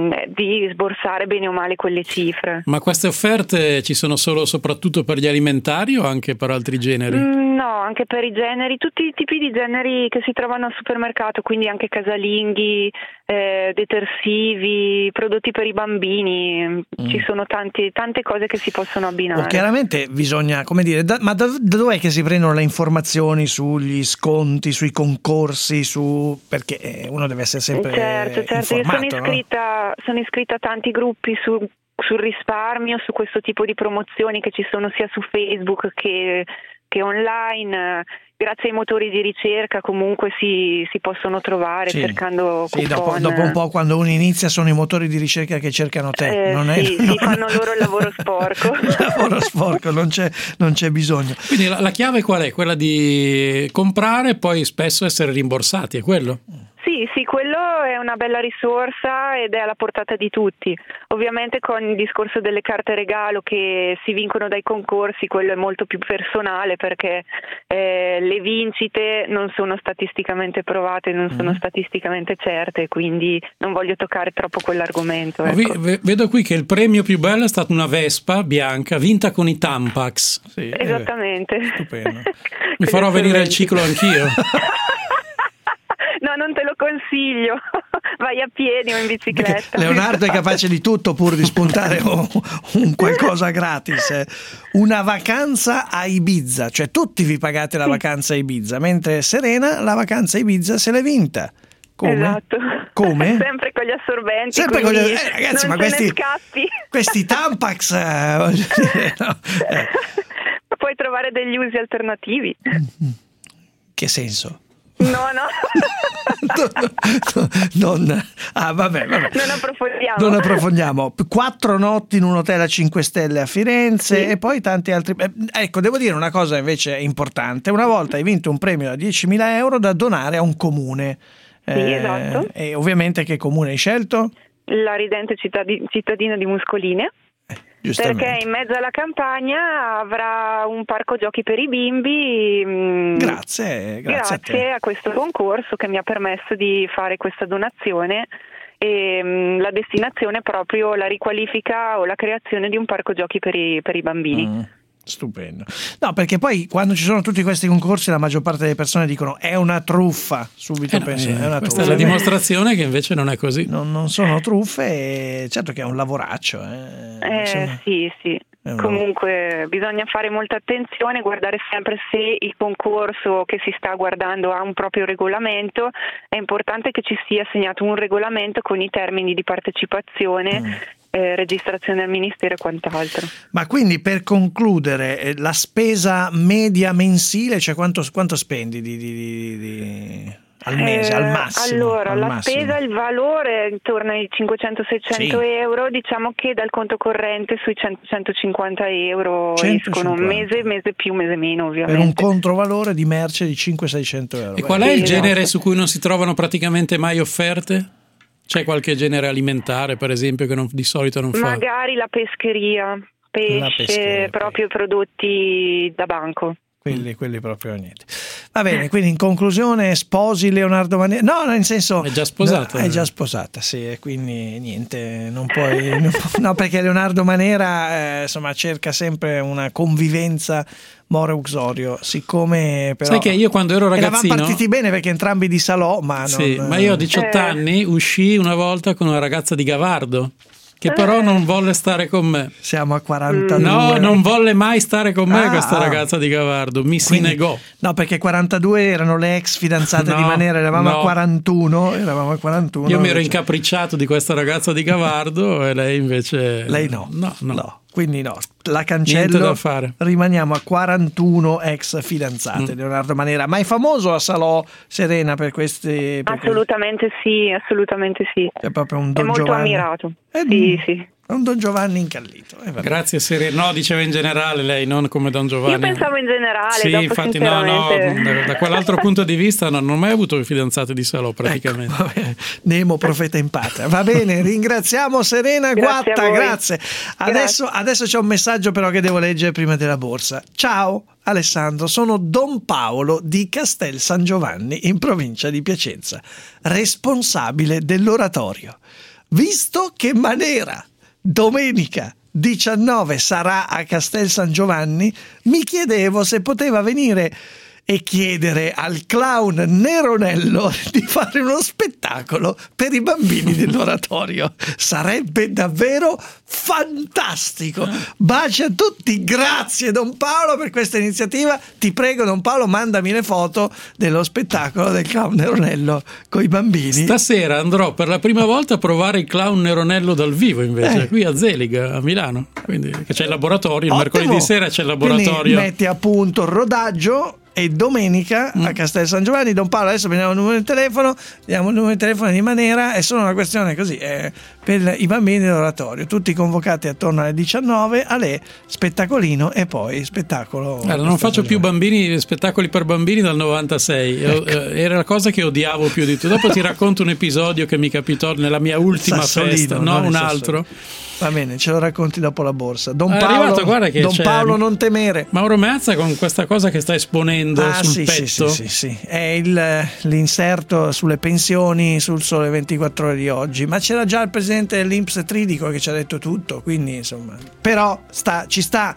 di sborsare bene o male quelle cifre. Ma queste offerte ci sono solo soprattutto per gli alimentari o anche per altri generi? Mm, no, anche per i generi, tutti i tipi di generi che si trovano al supermercato, quindi anche casalinghi, eh, detersivi, prodotti per i bambini, mm. ci sono tanti, tante cose che si possono abbinare. Oh, chiaramente bisogna, come dire, da, ma da, da dov'è che si prendono le informazioni sugli sconti, sui concorsi, su perché uno deve essere sempre certo, certo. Io sono iscritta, no? sono iscritta a tanti gruppi su, sul risparmio, su questo tipo di promozioni che ci sono sia su Facebook che, che online. Grazie ai motori di ricerca comunque si, si possono trovare sì. cercando sì, coupon. Dopo, dopo un po' quando uno inizia sono i motori di ricerca che cercano te. Eh, non sì, è, non sì, fanno loro il lavoro sporco. Il lavoro sporco, non c'è, non c'è bisogno. Quindi la, la chiave qual è? Quella di comprare e poi spesso essere rimborsati, è quello? Sì, sì, quello è una bella risorsa ed è alla portata di tutti. Ovviamente con il discorso delle carte regalo che si vincono dai concorsi, quello è molto più personale perché eh, le vincite non sono statisticamente provate, non sono mm. statisticamente certe, quindi non voglio toccare troppo quell'argomento. Ecco. V- vedo qui che il premio più bello è stata una Vespa bianca vinta con i Tampax. Sì, esattamente. Stupendo. Mi farò venire il ciclo anch'io. No, non te lo consiglio, vai a piedi o in bicicletta. Perché Leonardo è capace di tutto pur di spuntare un, un qualcosa gratis. Una vacanza a Ibiza, cioè tutti vi pagate la vacanza a Ibiza, mentre Serena la vacanza a Ibiza se l'è vinta. Come? Esatto. Come? Sempre con gli assorbenti. Sempre con gli eh, ragazzi, non ma ce questi, ne scappi. questi Tampax, eh, voglio dire, no? eh. Puoi trovare degli usi alternativi. Che senso? No, no. non, ah, vabbè, vabbè. Non approfondiamo. Non approfondiamo. Quattro notti in un hotel a cinque stelle a Firenze sì. e poi tanti altri. Ecco, devo dire una cosa invece importante. Una volta hai vinto un premio da diecimila euro da donare a un comune. Sì, eh, esatto. E ovviamente che comune hai scelto? La ridente cittadina di Muscoline. Perché in mezzo alla campagna avrà un parco giochi per i bimbi. Grazie, grazie, grazie a, te. a questo concorso che mi ha permesso di fare questa donazione. E mh, la destinazione è proprio la riqualifica o la creazione di un parco giochi per i, per i bambini. Mm. Stupendo. No, perché poi quando ci sono tutti questi concorsi la maggior parte delle persone dicono è una truffa, subito eh penso no, è una questa truffa. è la dimostrazione che invece non è così. Non, non sono truffe e certo che è un lavoraccio. Eh, eh Insomma, sì, sì. Comunque bisogna fare molta attenzione, guardare sempre se il concorso che si sta guardando ha un proprio regolamento. È importante che ci sia segnato un regolamento con i termini di partecipazione, mm. eh, registrazione al ministero e quant'altro. Ma quindi per concludere, la spesa media mensile, cioè quanto, quanto spendi di, di, di, di... al mese, eh, al massimo? Allora, al la massimo. spesa, il valore è intorno ai cinquecento seicento sì. euro, diciamo che dal conto corrente sui cento centocinquanta euro centocinquanta. escono mese, mese più, mese meno ovviamente. Per un controvalore di merce di cinquecento seicento euro. E qual è il genere su cui non si trovano praticamente mai offerte? C'è qualche genere alimentare, per esempio, che non, di solito non fa? Magari la pescheria, pesce, la pescheria, proprio prodotti da banco. Quelli, quelli proprio niente. Va bene, quindi in conclusione sposi Leonardo Manera? No, nel senso è già sposata. No, è già sposata, sì, e quindi niente, non puoi non pu- no, perché Leonardo Manera eh, insomma cerca sempre una convivenza more uxorio, siccome però sai che io quando ero ragazzino eravamo partiti bene perché entrambi di Salò, ma sì, non, ma io a diciotto eh. anni uscii una volta con una ragazza di Gavardo. che però non volle stare con me. Siamo a quarantadue. No, non volle mai stare con me Ah, questa ah. ragazza di Gavardo, mi si Quindi- negò. No, perché quarantadue erano le ex fidanzate No, di Manera, eravamo no. a quarantuno, eravamo a quarantuno. Io mi ero invece- incapricciato di questa ragazza di Gavardo e lei invece... Lei no. No, no. No, quindi no, la Niente cancello, da fare. rimaniamo a quarantuno ex fidanzate. Mm. Leonardo Manera, ma è famoso a Salò, Serena, per questi... Per Assolutamente sì, assolutamente sì. È proprio un È Don molto Giovanni. ammirato. È Sì, sì. È un Don Giovanni incallito. eh, vabbè. Grazie Serena. No, diceva in generale lei, non come Don Giovanni. Io pensavo in generale, Sì, dopo infatti no, no, sinceramente... da, da quell'altro punto di vista no, non ho mai avuto fidanzate di Salò praticamente. Ecco, va bene. Nemo profeta in patria. Va bene, ringraziamo Serena Grazie a Guatta, voi. grazie. Adesso, adesso c'è un messaggio però che devo leggere prima della borsa. Ciao Alessandro, sono Don Paolo di Castel San Giovanni in provincia di Piacenza, responsabile dell'oratorio. Visto che Manera domenica diciannove sarà a Castel San Giovanni, mi chiedevo se poteva venire e chiedere al clown Neronello di fare uno spettacolo per i bambini dell'oratorio. Sarebbe davvero fantastico. Baci a tutti, grazie Don Paolo per questa iniziativa. Ti prego Don Paolo, mandami le foto dello spettacolo del clown Neronello con i bambini. Stasera andrò per la prima volta a provare il clown Neronello dal vivo invece, Eh. qui a Zeliga, a Milano. Quindi che c'è il laboratorio, il Ottimo. mercoledì sera c'è il Quindi laboratorio. metti a punto il rodaggio e domenica Mm. a Castel San Giovanni. Don Paolo, adesso prendiamo il numero di telefono, diamo il numero di telefono di Manera, è solo una questione così, eh, per i bambini dell'oratorio, tutti convocati attorno alle diciannove, alle spettacolino e poi spettacolo. Guarda, non faccio più bambini, spettacoli per bambini dal novantasei. Io- eh, era la cosa che odiavo più di tutto. Dopo ti racconto un episodio che mi capitò nella mia ultima Sassolino, festa, no, non il un Sassolino. altro. Va bene, ce lo racconti dopo la borsa. Don È Paolo, arrivato, guarda che Don c'è- Paolo non temere. Mauro Meazza con questa cosa che sta esponendo Ah, sul sì, petto. sì, sì, sì, sì. È il- l'inserto sulle pensioni sul Sole ventiquattro Ore di oggi, ma c'era già il presidente dell'I N P S Tridico che ci ha detto tutto, quindi insomma, però sta, ci sta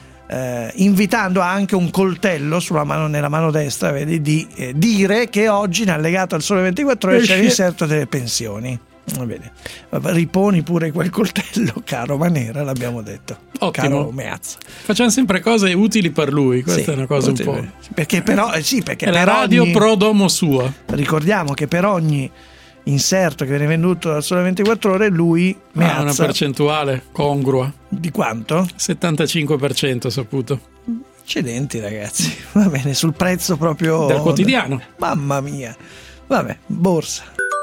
eh, invitando anche un coltello sulla mano, nella mano destra, vedi, di eh, dire che oggi in allegato al Sole ventiquattro Ore c'è Esce. l'inserto delle pensioni. Va bene, Vabbè, riponi pure quel coltello, caro Manera, l'abbiamo detto. Ottimo. Caro Meazza. Facciamo sempre cose utili per lui, questa Sì, è una cosa un utile. po'. Perché però, eh sì, perché È la per radio ogni- pro domo sua. Ricordiamo che per ogni inserto che viene venduto dal Sole ventiquattro Ore lui Ha una Meazza percentuale congrua. di quanto? settantacinque per cento saputo. Accidenti ragazzi, va bene, sul prezzo proprio Del quotidiano. Mamma mia, vabbè, borsa.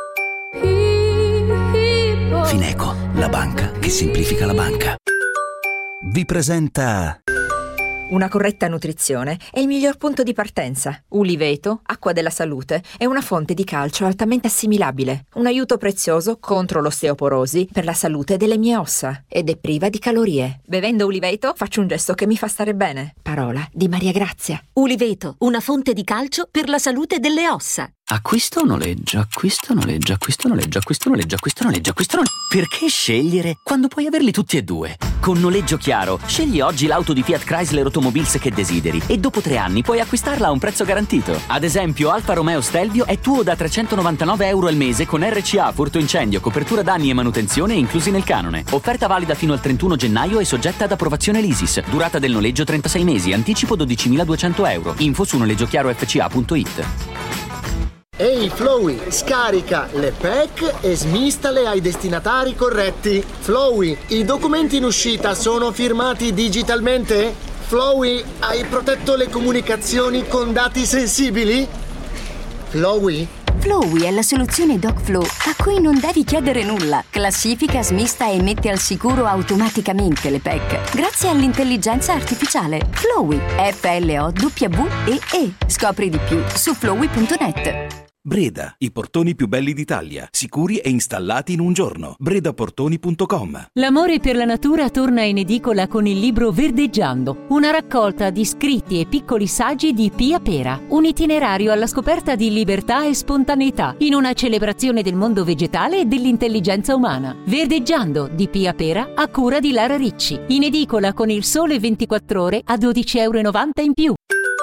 Fineco, la banca che semplifica la banca. Vi presenta Una corretta nutrizione è il miglior punto di partenza. Uliveto, acqua della salute, è una fonte di calcio altamente assimilabile, un aiuto prezioso contro l'osteoporosi per la salute delle mie ossa ed è priva di calorie. Bevendo Uliveto faccio un gesto che mi fa stare bene. Parola di Maria Grazia. Uliveto, una fonte di calcio per la salute delle ossa. acquista o noleggia, acquista o noleggia, acquista o noleggia, acquista o noleggia, acquista o noleggia, acquista o noleggia. Perché scegliere quando puoi averli tutti e due? Con Noleggio Chiaro, scegli oggi l'auto di Fiat Chrysler Automobiles che desideri e dopo tre anni puoi acquistarla a un prezzo garantito. Ad esempio, Alfa Romeo Stelvio è tuo da trecentonovantanove euro al mese con R C A, furto incendio, copertura danni e manutenzione inclusi nel canone. Offerta valida fino al trentuno gennaio e soggetta ad approvazione l'ISIS. Durata del noleggio trentasei mesi, anticipo dodicimiladuecento euro. Info su noleggiochiarofca punto it. Ehi Flowey, scarica le P E C e smistale ai destinatari corretti. Flowey, i documenti in uscita sono firmati digitalmente? Flowey, hai protetto le comunicazioni con dati sensibili? Flowey? Flowey è la soluzione DocFlow a cui non devi chiedere nulla. Classifica, smista e mette al sicuro automaticamente le P E C. Grazie all'intelligenza artificiale. Flowey. F L O W E E. Scopri di più su flowey punto net. Breda, i portoni più belli d'Italia, sicuri e installati in un giorno. bredaportoni punto com. L'amore per la natura torna in edicola con il libro Verdeggiando, una raccolta di scritti e piccoli saggi di Pia Pera, un itinerario alla scoperta di libertà e spontaneità, in una celebrazione del mondo vegetale e dell'intelligenza umana. Verdeggiando di Pia Pera a cura di Lara Ricci, in edicola con Il Sole ventiquattro Ore a dodici e novanta euro in più.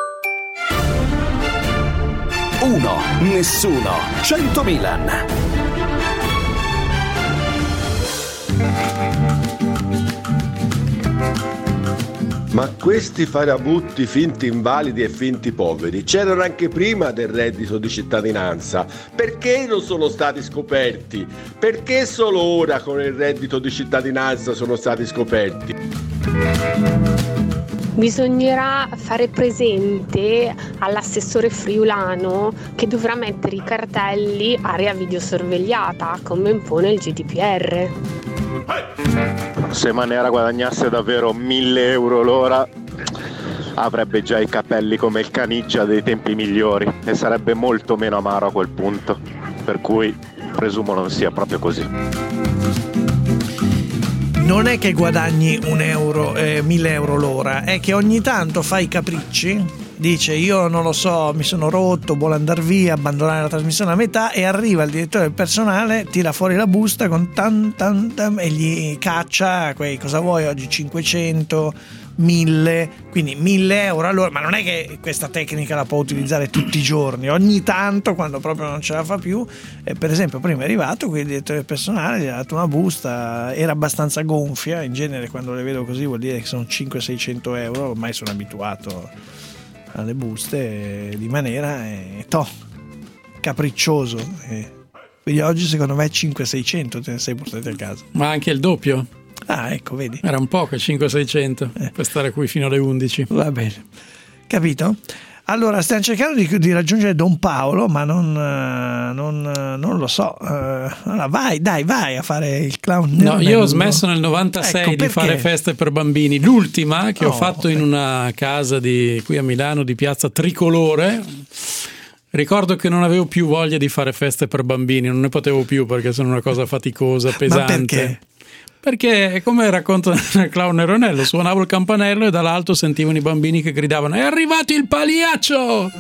Uno, nessuno, cento Milan. questi farabutti finti invalidi e finti poveri c'erano anche prima del reddito di cittadinanza. Perché non sono stati scoperti? Perché solo ora con il reddito di cittadinanza sono stati scoperti? Bisognerà fare presente all'assessore friulano che dovrà mettere i cartelli area videosorvegliata, come impone il G D P R. Se Manera guadagnasse davvero mille euro l'ora avrebbe già i capelli come il Caniggia dei tempi migliori e sarebbe molto meno amaro a quel punto, per cui presumo non sia proprio così. Non è che guadagni un euro, eh, mille euro l'ora, è che ogni tanto fai capricci, dice io non lo so, mi sono rotto, vuole andare via, abbandonare la trasmissione a metà, e arriva il direttore del personale, tira fuori la busta con tan tan tan e gli caccia quei, cosa vuoi oggi, cinquecento, mille, quindi mille euro all'ora. Ma non è che questa tecnica la può utilizzare tutti i giorni, ogni tanto quando proprio non ce la fa più. E per esempio prima è arrivato qui il direttore del personale, gli ha dato una busta, era abbastanza gonfia, in genere quando le vedo così vuol dire che sono cinquecento seicento euro, ormai sono abituato alle buste di Manera, e toh, capriccioso, e quindi oggi secondo me cinquecento seicento te ne sei portati a casa. Ma anche il doppio? Ah, ecco, vedi, era un po' che cinquecento seicento eh. per stare qui fino alle undici. Va bene, capito? Allora stiamo cercando di, di raggiungere Don Paolo, ma non, non, non lo so. Allora, vai, dai, vai a fare il clown. No, io ho smesso nel novantasei, ecco, di fare feste per bambini. L'ultima che oh, ho fatto okay. in una casa di qui a Milano di Piazza Tricolore. Ricordo che non avevo più voglia di fare feste per bambini, non ne potevo più perché sono una cosa faticosa, pesante. Ma perché? Perché, come racconta nel clown Neronello, suonavo il campanello e dall'alto sentivano i bambini che gridavano: è arrivato il pagliaccio!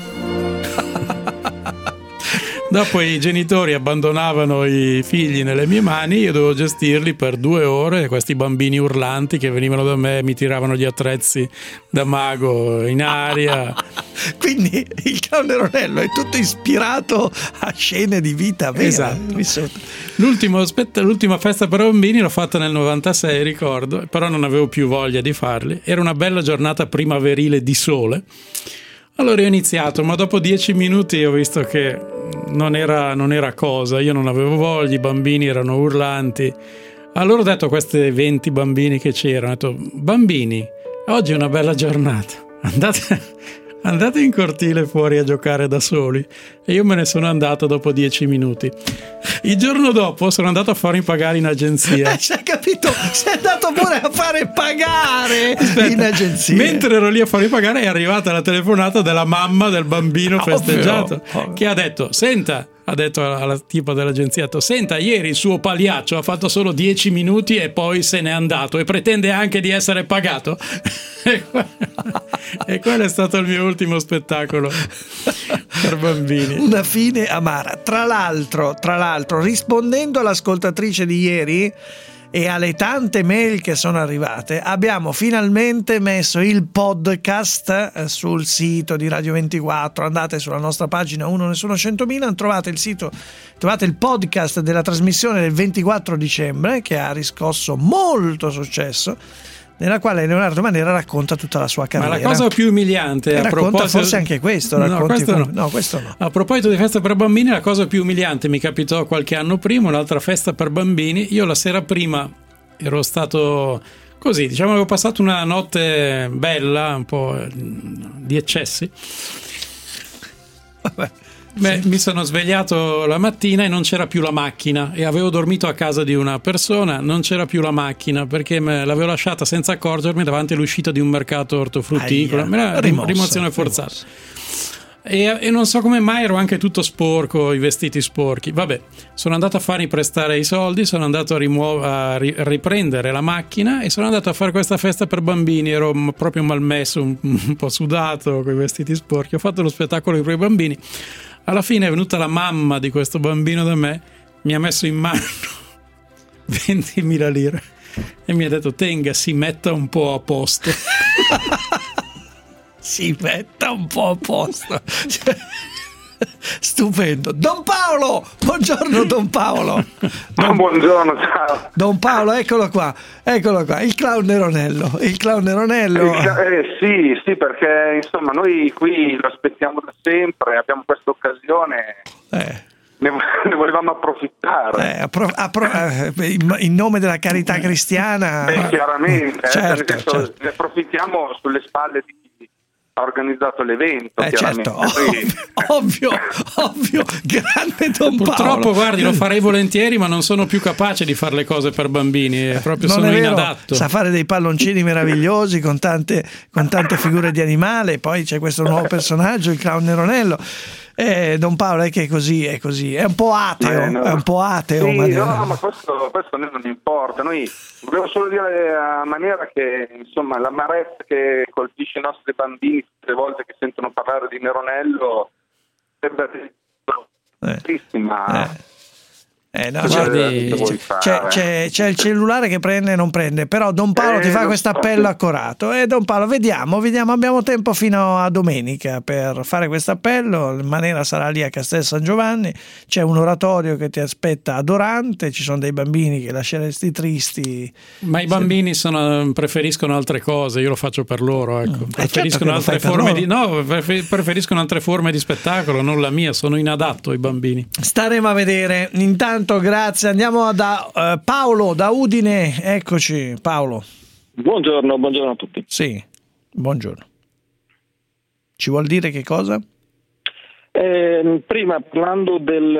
Dopo i genitori abbandonavano i figli nelle mie mani, io dovevo gestirli per due ore, questi bambini urlanti che venivano da me e mi tiravano gli attrezzi da mago in aria. Quindi il clown Neronello è tutto ispirato a scene di vita vera. Esatto. L'ultimo, aspetta, l'ultima festa per bambini l'ho fatta nel novantasei, ricordo, però non avevo più voglia di farli. Era una bella giornata primaverile di sole. Allora ho iniziato, ma dopo dieci minuti ho visto che non era, non era cosa, io non avevo voglia, i bambini erano urlanti. Allora ho detto a questi venti bambini che c'erano, ho detto: bambini, oggi è una bella giornata, andate, andate in cortile fuori a giocare da soli. E io me ne sono andato dopo dieci minuti. Il giorno dopo sono andato a farmi pagare in agenzia. Eh, hai capito? Sei andato pure a fare pagare Aspetta, in agenzia. Mentre ero lì a farmi pagare è arrivata la telefonata della mamma del bambino ovvio, festeggiato ovvio. Che ha detto: senta, ha detto alla tipa dell'agenzia, senta, ieri il suo pagliaccio ha fatto solo dieci minuti e poi se n'è andato e pretende anche di essere pagato. E quello è stato il mio ultimo spettacolo per bambini. Una fine amara. Tra l'altro, tra l'altro, rispondendo all'ascoltatrice di ieri e alle tante mail che sono arrivate, abbiamo finalmente messo il podcast sul sito di Radio ventiquattro. Andate sulla nostra pagina Uno Nessuno centomila, trovate il sito, trovate il podcast della trasmissione del ventiquattro dicembre che ha riscosso molto successo, nella quale Leonardo Manera racconta tutta la sua carriera. Ma la cosa più umiliante, e a racconta proposito... forse anche questo, no questo, come... no. no, questo no. A proposito di festa per bambini, la cosa più umiliante mi capitò qualche anno prima, un'altra festa per bambini. Io la sera prima ero stato così, diciamo che ho passato una notte bella, un po' di eccessi. Vabbè. Beh, sì. Mi sono svegliato la mattina e non c'era più la macchina, e avevo dormito a casa di una persona, non c'era più la macchina perché me l'avevo lasciata senza accorgermi davanti all'uscita di un mercato ortofrutticolo. Me la rim- rimozione forzata. E, e non so come mai ero anche tutto sporco, i vestiti sporchi. Vabbè, sono andato a farmi prestare i soldi, sono andato a, rimuo- a ri- riprendere la macchina e sono andato a fare questa festa per bambini. Ero m- proprio malmesso, un, un po' sudato con i vestiti sporchi. Ho fatto lo spettacolo per i bambini. Alla fine è venuta la mamma di questo bambino da me, mi ha messo in mano ventimila lire e mi ha detto: tenga, si metta un po' a posto. Si metta un po' a posto. stupendo. Don Paolo, buongiorno Don Paolo. Don... Buongiorno, ciao. Don Paolo, eccolo qua, eccolo qua, il clown Neronello, il clown Neronello. Eh, sì, sì, perché insomma noi qui lo aspettiamo da sempre, abbiamo questa occasione. Eh. Ne, ne volevamo approfittare. Eh, appro- appro- eh, in nome della carità cristiana. Eh, chiaramente, eh, certo, nel senso, certo. ne approfittiamo sulle spalle di chi ha organizzato l'evento. Eh, certo, Poi... ovvio, ovvio, grande Don Purtroppo, Paolo. guardi, lo farei volentieri, ma non sono più capace di fare le cose per bambini, è proprio Non sono è vero, inadatto. sa fare dei palloncini meravigliosi con tante, con tante figure di animale, poi c'è questo nuovo personaggio, il clown Neronello. Eh, Don Paolo è che è così, è così, è un po' ateo, Eh, no. è un po' ateo. Sì, ma... no, ma questo, questo a noi non importa. Noi volevo solo dire a maniera che insomma l'amarezza che colpisce i nostri bambini tutte le volte che sentono parlare di Neronello sembra tristissima. Eh. Eh, no, Guardi, c'è, c'è, c'è, c'è il cellulare che prende e non prende, però Don Paolo Eh, ti fa lo questo so. appello accorato. E Don Paolo, vediamo, vediamo, abbiamo tempo fino a domenica per fare questo appello. Il Manera sarà lì a Castel San Giovanni, c'è un oratorio che ti aspetta adorante, ci sono dei bambini che lasceresti tristi. Ma i bambini sono, preferiscono altre cose, io lo faccio per loro, ecco. Preferiscono certo che lo altre fai per forme loro. di no, prefer- preferiscono altre forme di spettacolo, non la mia, sono inadatto ai bambini. Staremo a vedere. Intanto grazie, andiamo da eh, Paolo da Udine, eccoci Paolo. Buongiorno, buongiorno a tutti. Sì, buongiorno. Ci vuol dire che cosa? Eh, prima parlando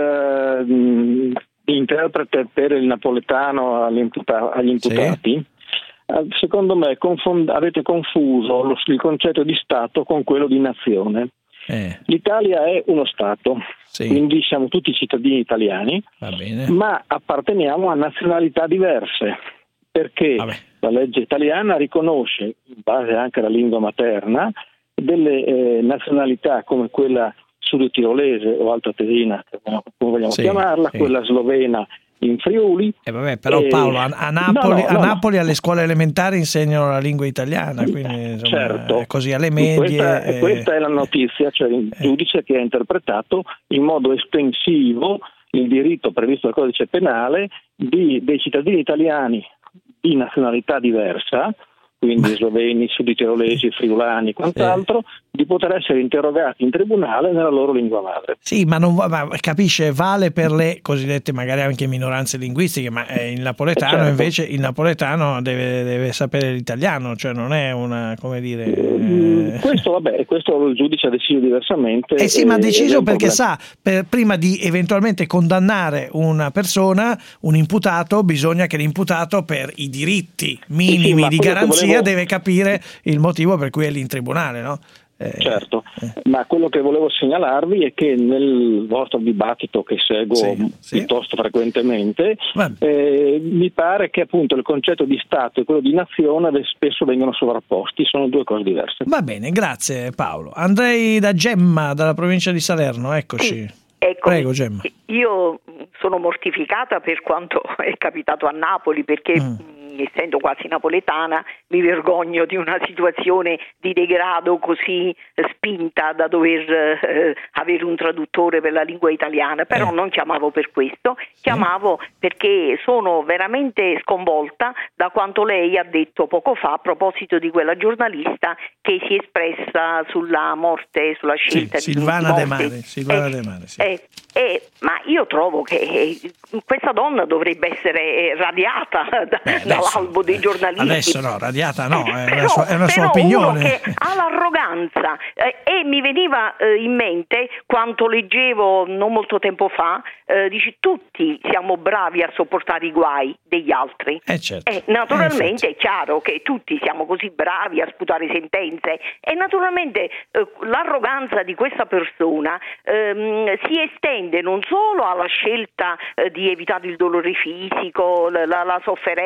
del uh, interprete per il napoletano all'imputa- agli imputati, sì. eh, secondo me confond- avete confuso lo, il concetto di Stato con quello di nazione. Eh. L'Italia è uno Stato, sì. Quindi siamo tutti cittadini italiani, Va bene. ma apparteniamo a nazionalità diverse, perché Vabbè. la legge italiana riconosce, in base anche alla lingua materna, delle eh, nazionalità come quella sud-tirolese o altoatesina, come vogliamo Sì, chiamarla, sì. quella slovena in Friuli. Eh vabbè, però e- Paolo, a, a Napoli, No, no, a no, no. Napoli alle scuole elementari insegnano la lingua italiana, quindi insomma, Certo. è così alle medie. Questa, eh, questa è la notizia, cioè il giudice che ha interpretato in modo estensivo il diritto previsto dal codice penale di, dei cittadini italiani di nazionalità diversa, quindi sloveni, sudtirolesi, friulani e quant'altro, di poter essere interrogati in tribunale nella loro lingua madre. Sì, ma non va- ma capisce, vale per le cosiddette magari anche minoranze linguistiche, ma eh, il napoletano Certo. invece il napoletano deve, deve sapere l'italiano, cioè non è una, come dire... Mm, eh, Questo vabbè, questo il giudice ha deciso diversamente. Eh sì, ma ha ed è deciso un perché problema. sa, per- prima di eventualmente condannare una persona, un imputato, bisogna che l'imputato per i diritti minimi Sì, sì, ma di quello che garanzia volevo- deve capire il motivo per cui è lì in tribunale, no? Eh, Certo, ma quello che volevo segnalarvi è che nel vostro dibattito che seguo Sì, sì. piuttosto frequentemente, Va- eh, mi pare che appunto il concetto di Stato e quello di nazione ve- spesso vengono sovrapposti, sono due cose diverse. Va bene, grazie Paolo. Andrei da Gemma, dalla provincia di Salerno, eccoci. Ecco, Prego Gemma. io sono mortificata per quanto è capitato a Napoli perché Mm. mh, essendo quasi napoletana mi vergogno di una situazione di degrado così eh, spinta da dover eh, avere un traduttore per la lingua italiana, però Eh. non chiamavo per questo, chiamavo perché sono veramente sconvolta da quanto lei ha detto poco fa a proposito di quella giornalista che si è espressa sulla morte, sulla Sì, scelta di Silvana De morte. Mare, Silvana Eh, De Mare, sì. eh, eh, ma io trovo che eh, questa donna dovrebbe essere radiata da- Beh, adesso- dall'albo dei giornalisti. Adesso no, radiata no, è una Però- sua, è una sua però opinione. uno che ha l'arroganza eh, e mi veniva eh, in mente quanto leggevo non molto tempo fa, eh, dice tutti siamo bravi a sopportare i guai degli altri. Eh, certo. Eh, naturalmente è chiaro che tutti siamo così bravi a sputare sentenze e naturalmente eh, l'arroganza di questa persona ehm, si estende non solo alla scelta eh, di evitare il dolore fisico, la, la- la sofferenza, eccetera,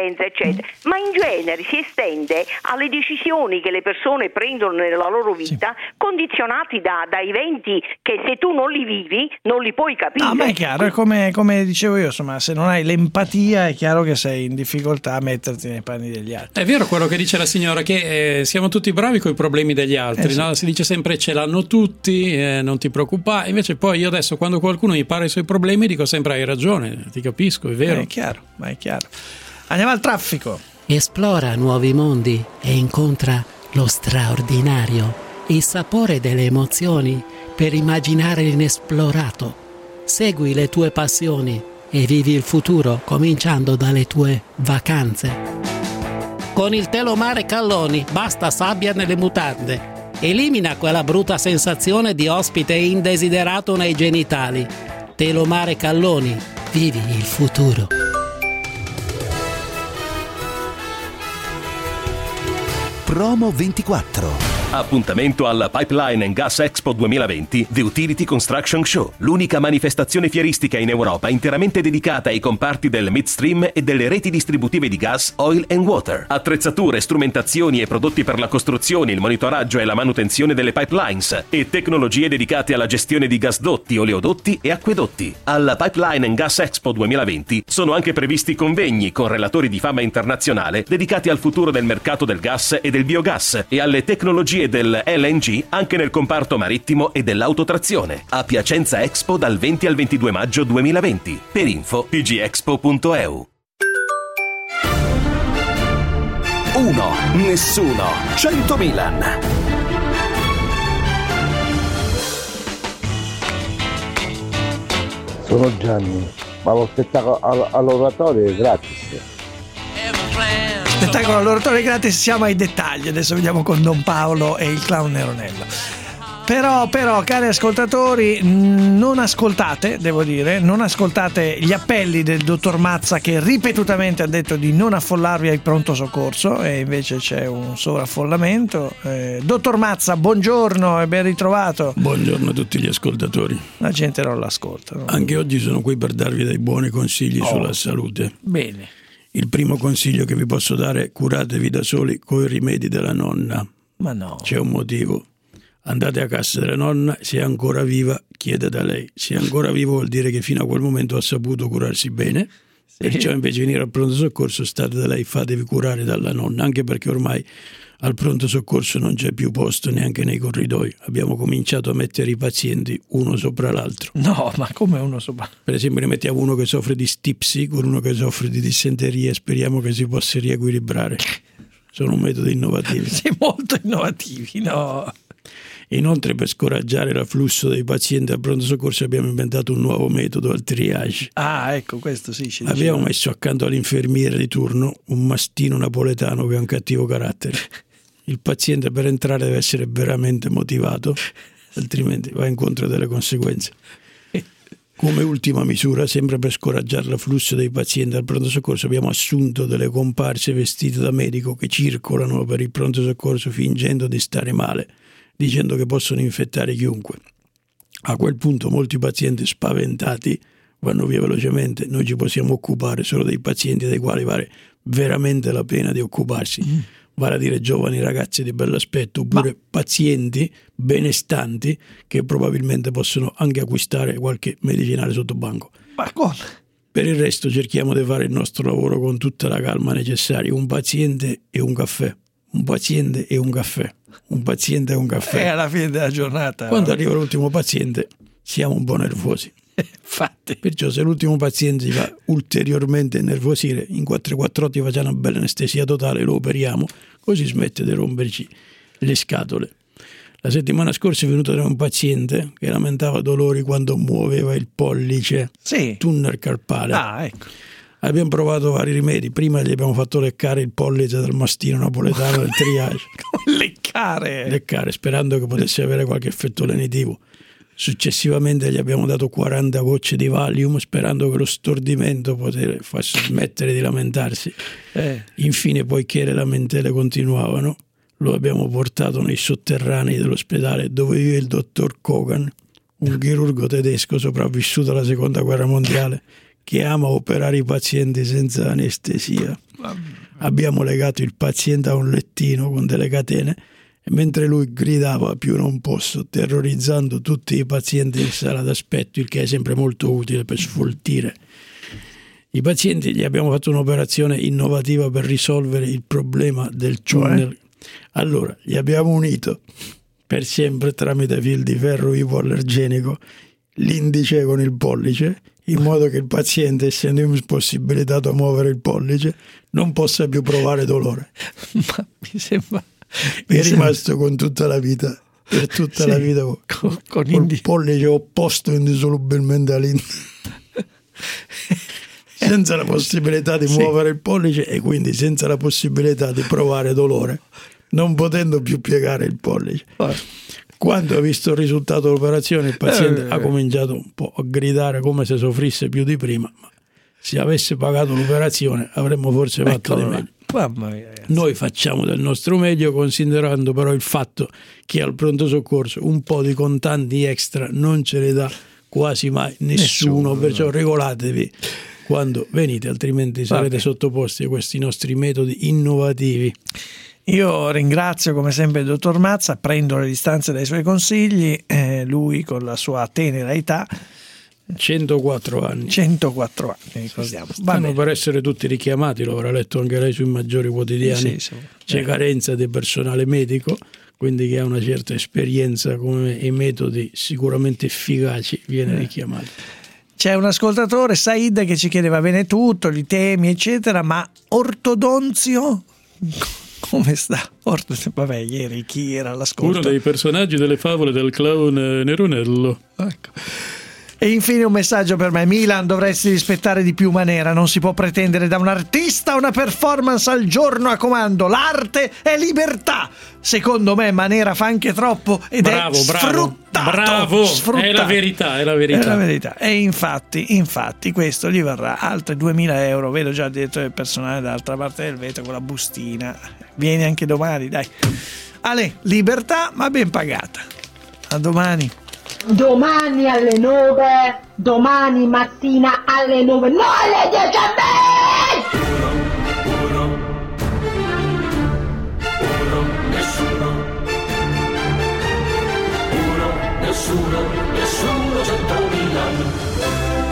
eccetera, ma in genere si estende alle decisioni che le persone prendono nella loro vita, sì, condizionati da, da eventi che se tu non li vivi non li puoi capire. No, ma è chiaro, è come, come dicevo io, insomma, se non hai l'empatia è chiaro che sei in difficoltà a metterti nei panni degli altri. È vero quello che dice la signora, che eh, siamo tutti bravi con i problemi degli altri, eh, no? Sì. Si dice sempre ce l'hanno tutti, eh, non ti preoccupare, invece poi io adesso quando qualcuno mi parla i suoi problemi dico sempre hai ragione, ti capisco, è vero. È chiaro, ma è chiaro. Andiamo al traffico. Esplora nuovi mondi e incontra lo straordinario, il sapore delle emozioni per immaginare l'inesplorato. Segui le tue passioni e vivi il futuro cominciando dalle tue vacanze. Con il Telomare Calloni basta sabbia nelle mutande. Elimina quella brutta sensazione di ospite indesiderato nei genitali. Telomare Calloni, vivi il futuro. Promo ventiquattro. Appuntamento alla Pipeline and Gas Expo duemilaventi The Utility Construction Show, l'unica manifestazione fieristica in Europa interamente dedicata ai comparti del midstream e delle reti distributive di gas, oil and water. Attrezzature, strumentazioni e prodotti per la costruzione, il monitoraggio e la manutenzione delle pipelines e tecnologie dedicate alla gestione di gasdotti, oleodotti e acquedotti. Alla Pipeline and Gas Expo duemilaventi sono anche previsti convegni con relatori di fama internazionale dedicati al futuro del mercato del gas e del biogas e alle tecnologie del L N G anche nel comparto marittimo e dell'autotrazione. A Piacenza Expo dal venti al ventidue maggio duemilaventi. Per info p g expo punto e u. Uno, nessuno, cento Milan. Sono Gianni, ma lo spettacolo all'oratorio è gratis. Spettacolo all'oratorio gratis, siamo ai dettagli. Adesso vediamo con Don Paolo e il clown Neronello. Però, però, cari ascoltatori, non ascoltate, devo dire, non ascoltate gli appelli del dottor Mazza, che ripetutamente ha detto di non affollarvi al pronto soccorso e invece c'è un sovraffollamento. Eh, dottor Mazza, buongiorno e ben ritrovato. Buongiorno a tutti gli ascoltatori. La gente non l'ascolta, no? Anche oggi sono qui per darvi dei buoni consigli oh. sulla salute. Bene. Il primo consiglio che vi posso dare è: curatevi da soli coi rimedi della nonna. Ma no. C'è un motivo. Andate a casa della nonna, se è ancora viva, chiedete a lei. Se è ancora viva vuol dire che fino a quel momento ha saputo curarsi bene. Sì. Perciò invece di venire al pronto soccorso state da lei, fatevi curare dalla nonna, anche perché ormai al pronto soccorso non c'è più posto neanche nei corridoi. Abbiamo cominciato a mettere i pazienti uno sopra l'altro. No, ma come uno sopra? Per esempio ne mettiamo uno che soffre di stipsi con uno che soffre di dissenteria e speriamo che si possa riequilibrare. Sono metodi innovativi. Sì, molto innovativi, no? Inoltre, per scoraggiare l'afflusso dei pazienti al pronto soccorso abbiamo inventato un nuovo metodo, al triage. Ah, ecco, questo sì. Ci abbiamo messo accanto all'infermiere di turno un mastino napoletano che ha un cattivo carattere. Il paziente per entrare deve essere veramente motivato, altrimenti va incontro delle conseguenze. Come ultima misura, sempre per scoraggiare l'afflusso dei pazienti al pronto soccorso, abbiamo assunto delle comparse vestite da medico che circolano per il pronto soccorso fingendo di stare male, dicendo che possono infettare chiunque. A quel punto molti pazienti spaventati vanno via velocemente. Noi ci possiamo occupare solo dei pazienti dei quali vale veramente la pena di occuparsi, mm. vale a dire giovani ragazzi di bell'aspetto oppure Ma... pazienti benestanti che probabilmente possono anche acquistare qualche medicinale sotto banco. Ma come? Per il resto cerchiamo di fare il nostro lavoro con tutta la calma necessaria. Un paziente e un caffè, un paziente e un caffè, un paziente e un caffè. E alla fine della giornata. Quando no? arriva l'ultimo paziente siamo un po' nervosi. Infatti. Perciò se l'ultimo paziente si fa ulteriormente innervosire, in quattro quattro otto facciamo una bella anestesia totale, lo operiamo, così smette di romperci le scatole. La settimana scorsa è venuto da un paziente che lamentava dolori quando muoveva il pollice, sì. tunnel carpale. Ah, ecco. Abbiamo provato vari rimedi. Prima gli abbiamo fatto leccare il pollice del mastino napoletano del triage. leccare? Leccare, sperando che potesse avere qualche effetto lenitivo. Successivamente gli abbiamo dato quaranta gocce di Valium sperando che lo stordimento potesse far smettere di lamentarsi. Eh. Infine, poiché le lamentele continuavano, lo abbiamo portato nei sotterranei dell'ospedale dove vive il dottor Kogan, un chirurgo tedesco sopravvissuto alla seconda guerra mondiale che ama operare i pazienti senza anestesia. abbiamo legato il paziente a un lettino con delle catene e mentre lui gridava più non posso, terrorizzando tutti i pazienti in sala d'aspetto, il che è sempre molto utile per sfoltire i pazienti, gli abbiamo fatto un'operazione innovativa per risolvere il problema del tunnel. Allora, gli abbiamo unito per sempre tramite fil di ferro ipoallergenico l'indice con il pollice, in modo che il paziente, essendo impossibilitato a muovere il pollice, non possa più provare dolore. Ma mi sembra... È rimasto con tutta la vita, per tutta sì, la vita, con, con, con il indi... pollice opposto indissolubilmente all'indice. Senza la possibilità di sì. muovere il pollice e quindi senza la possibilità di provare dolore, non potendo più piegare il pollice. Quando ha visto il risultato dell'operazione, il paziente eh, ha cominciato un po' a gridare come se soffrisse più di prima, ma se avesse pagato l'operazione avremmo forse fatto di meglio. Mamma mia, noi facciamo del nostro meglio, considerando però il fatto che al pronto soccorso un po' di contanti extra non ce le dà quasi mai nessuno, nessuno perciò regolatevi quando venite, altrimenti sarete Vabbè. sottoposti a questi nostri metodi innovativi. Io ringrazio come sempre il dottor Mazza, prendo le distanze dai suoi consigli, eh, lui con la sua tenera età, centoquattro anni, centoquattro anni, ricordiamo. Stanno per essere tutti richiamati, lo avrà letto anche lei sui maggiori quotidiani. Sì, sì. C'è eh. carenza di personale medico, quindi che ha una certa esperienza come i metodi sicuramente efficaci viene eh. richiamato. C'è un ascoltatore, Said, che ci chiede va bene tutto, i temi eccetera, ma Ortodonzio come sta? Ortodonzio, vabbè, ieri chi era all'ascolto? Uno dei personaggi delle favole del clown Neronello. Ecco. E infine un messaggio per me: Milan, dovresti rispettare di più Manera, non si può pretendere da un artista una performance al giorno a comando, l'arte è libertà. Secondo me Manera fa anche troppo ed bravo, è bravo, sfruttato, bravo, sfruttato. È la verità, è la verità. È la verità. E infatti, infatti questo gli varrà altri duemila euro, vedo già il direttore del personale dall'altra parte del vetro con la bustina. Vieni anche domani, dai. Ale, libertà ma ben pagata. A domani. Domani alle nove, domani mattina alle nove, no alle dieci e venti! Uno, uno, uno, nessuno, uno, nessuno, nessuno, centomila.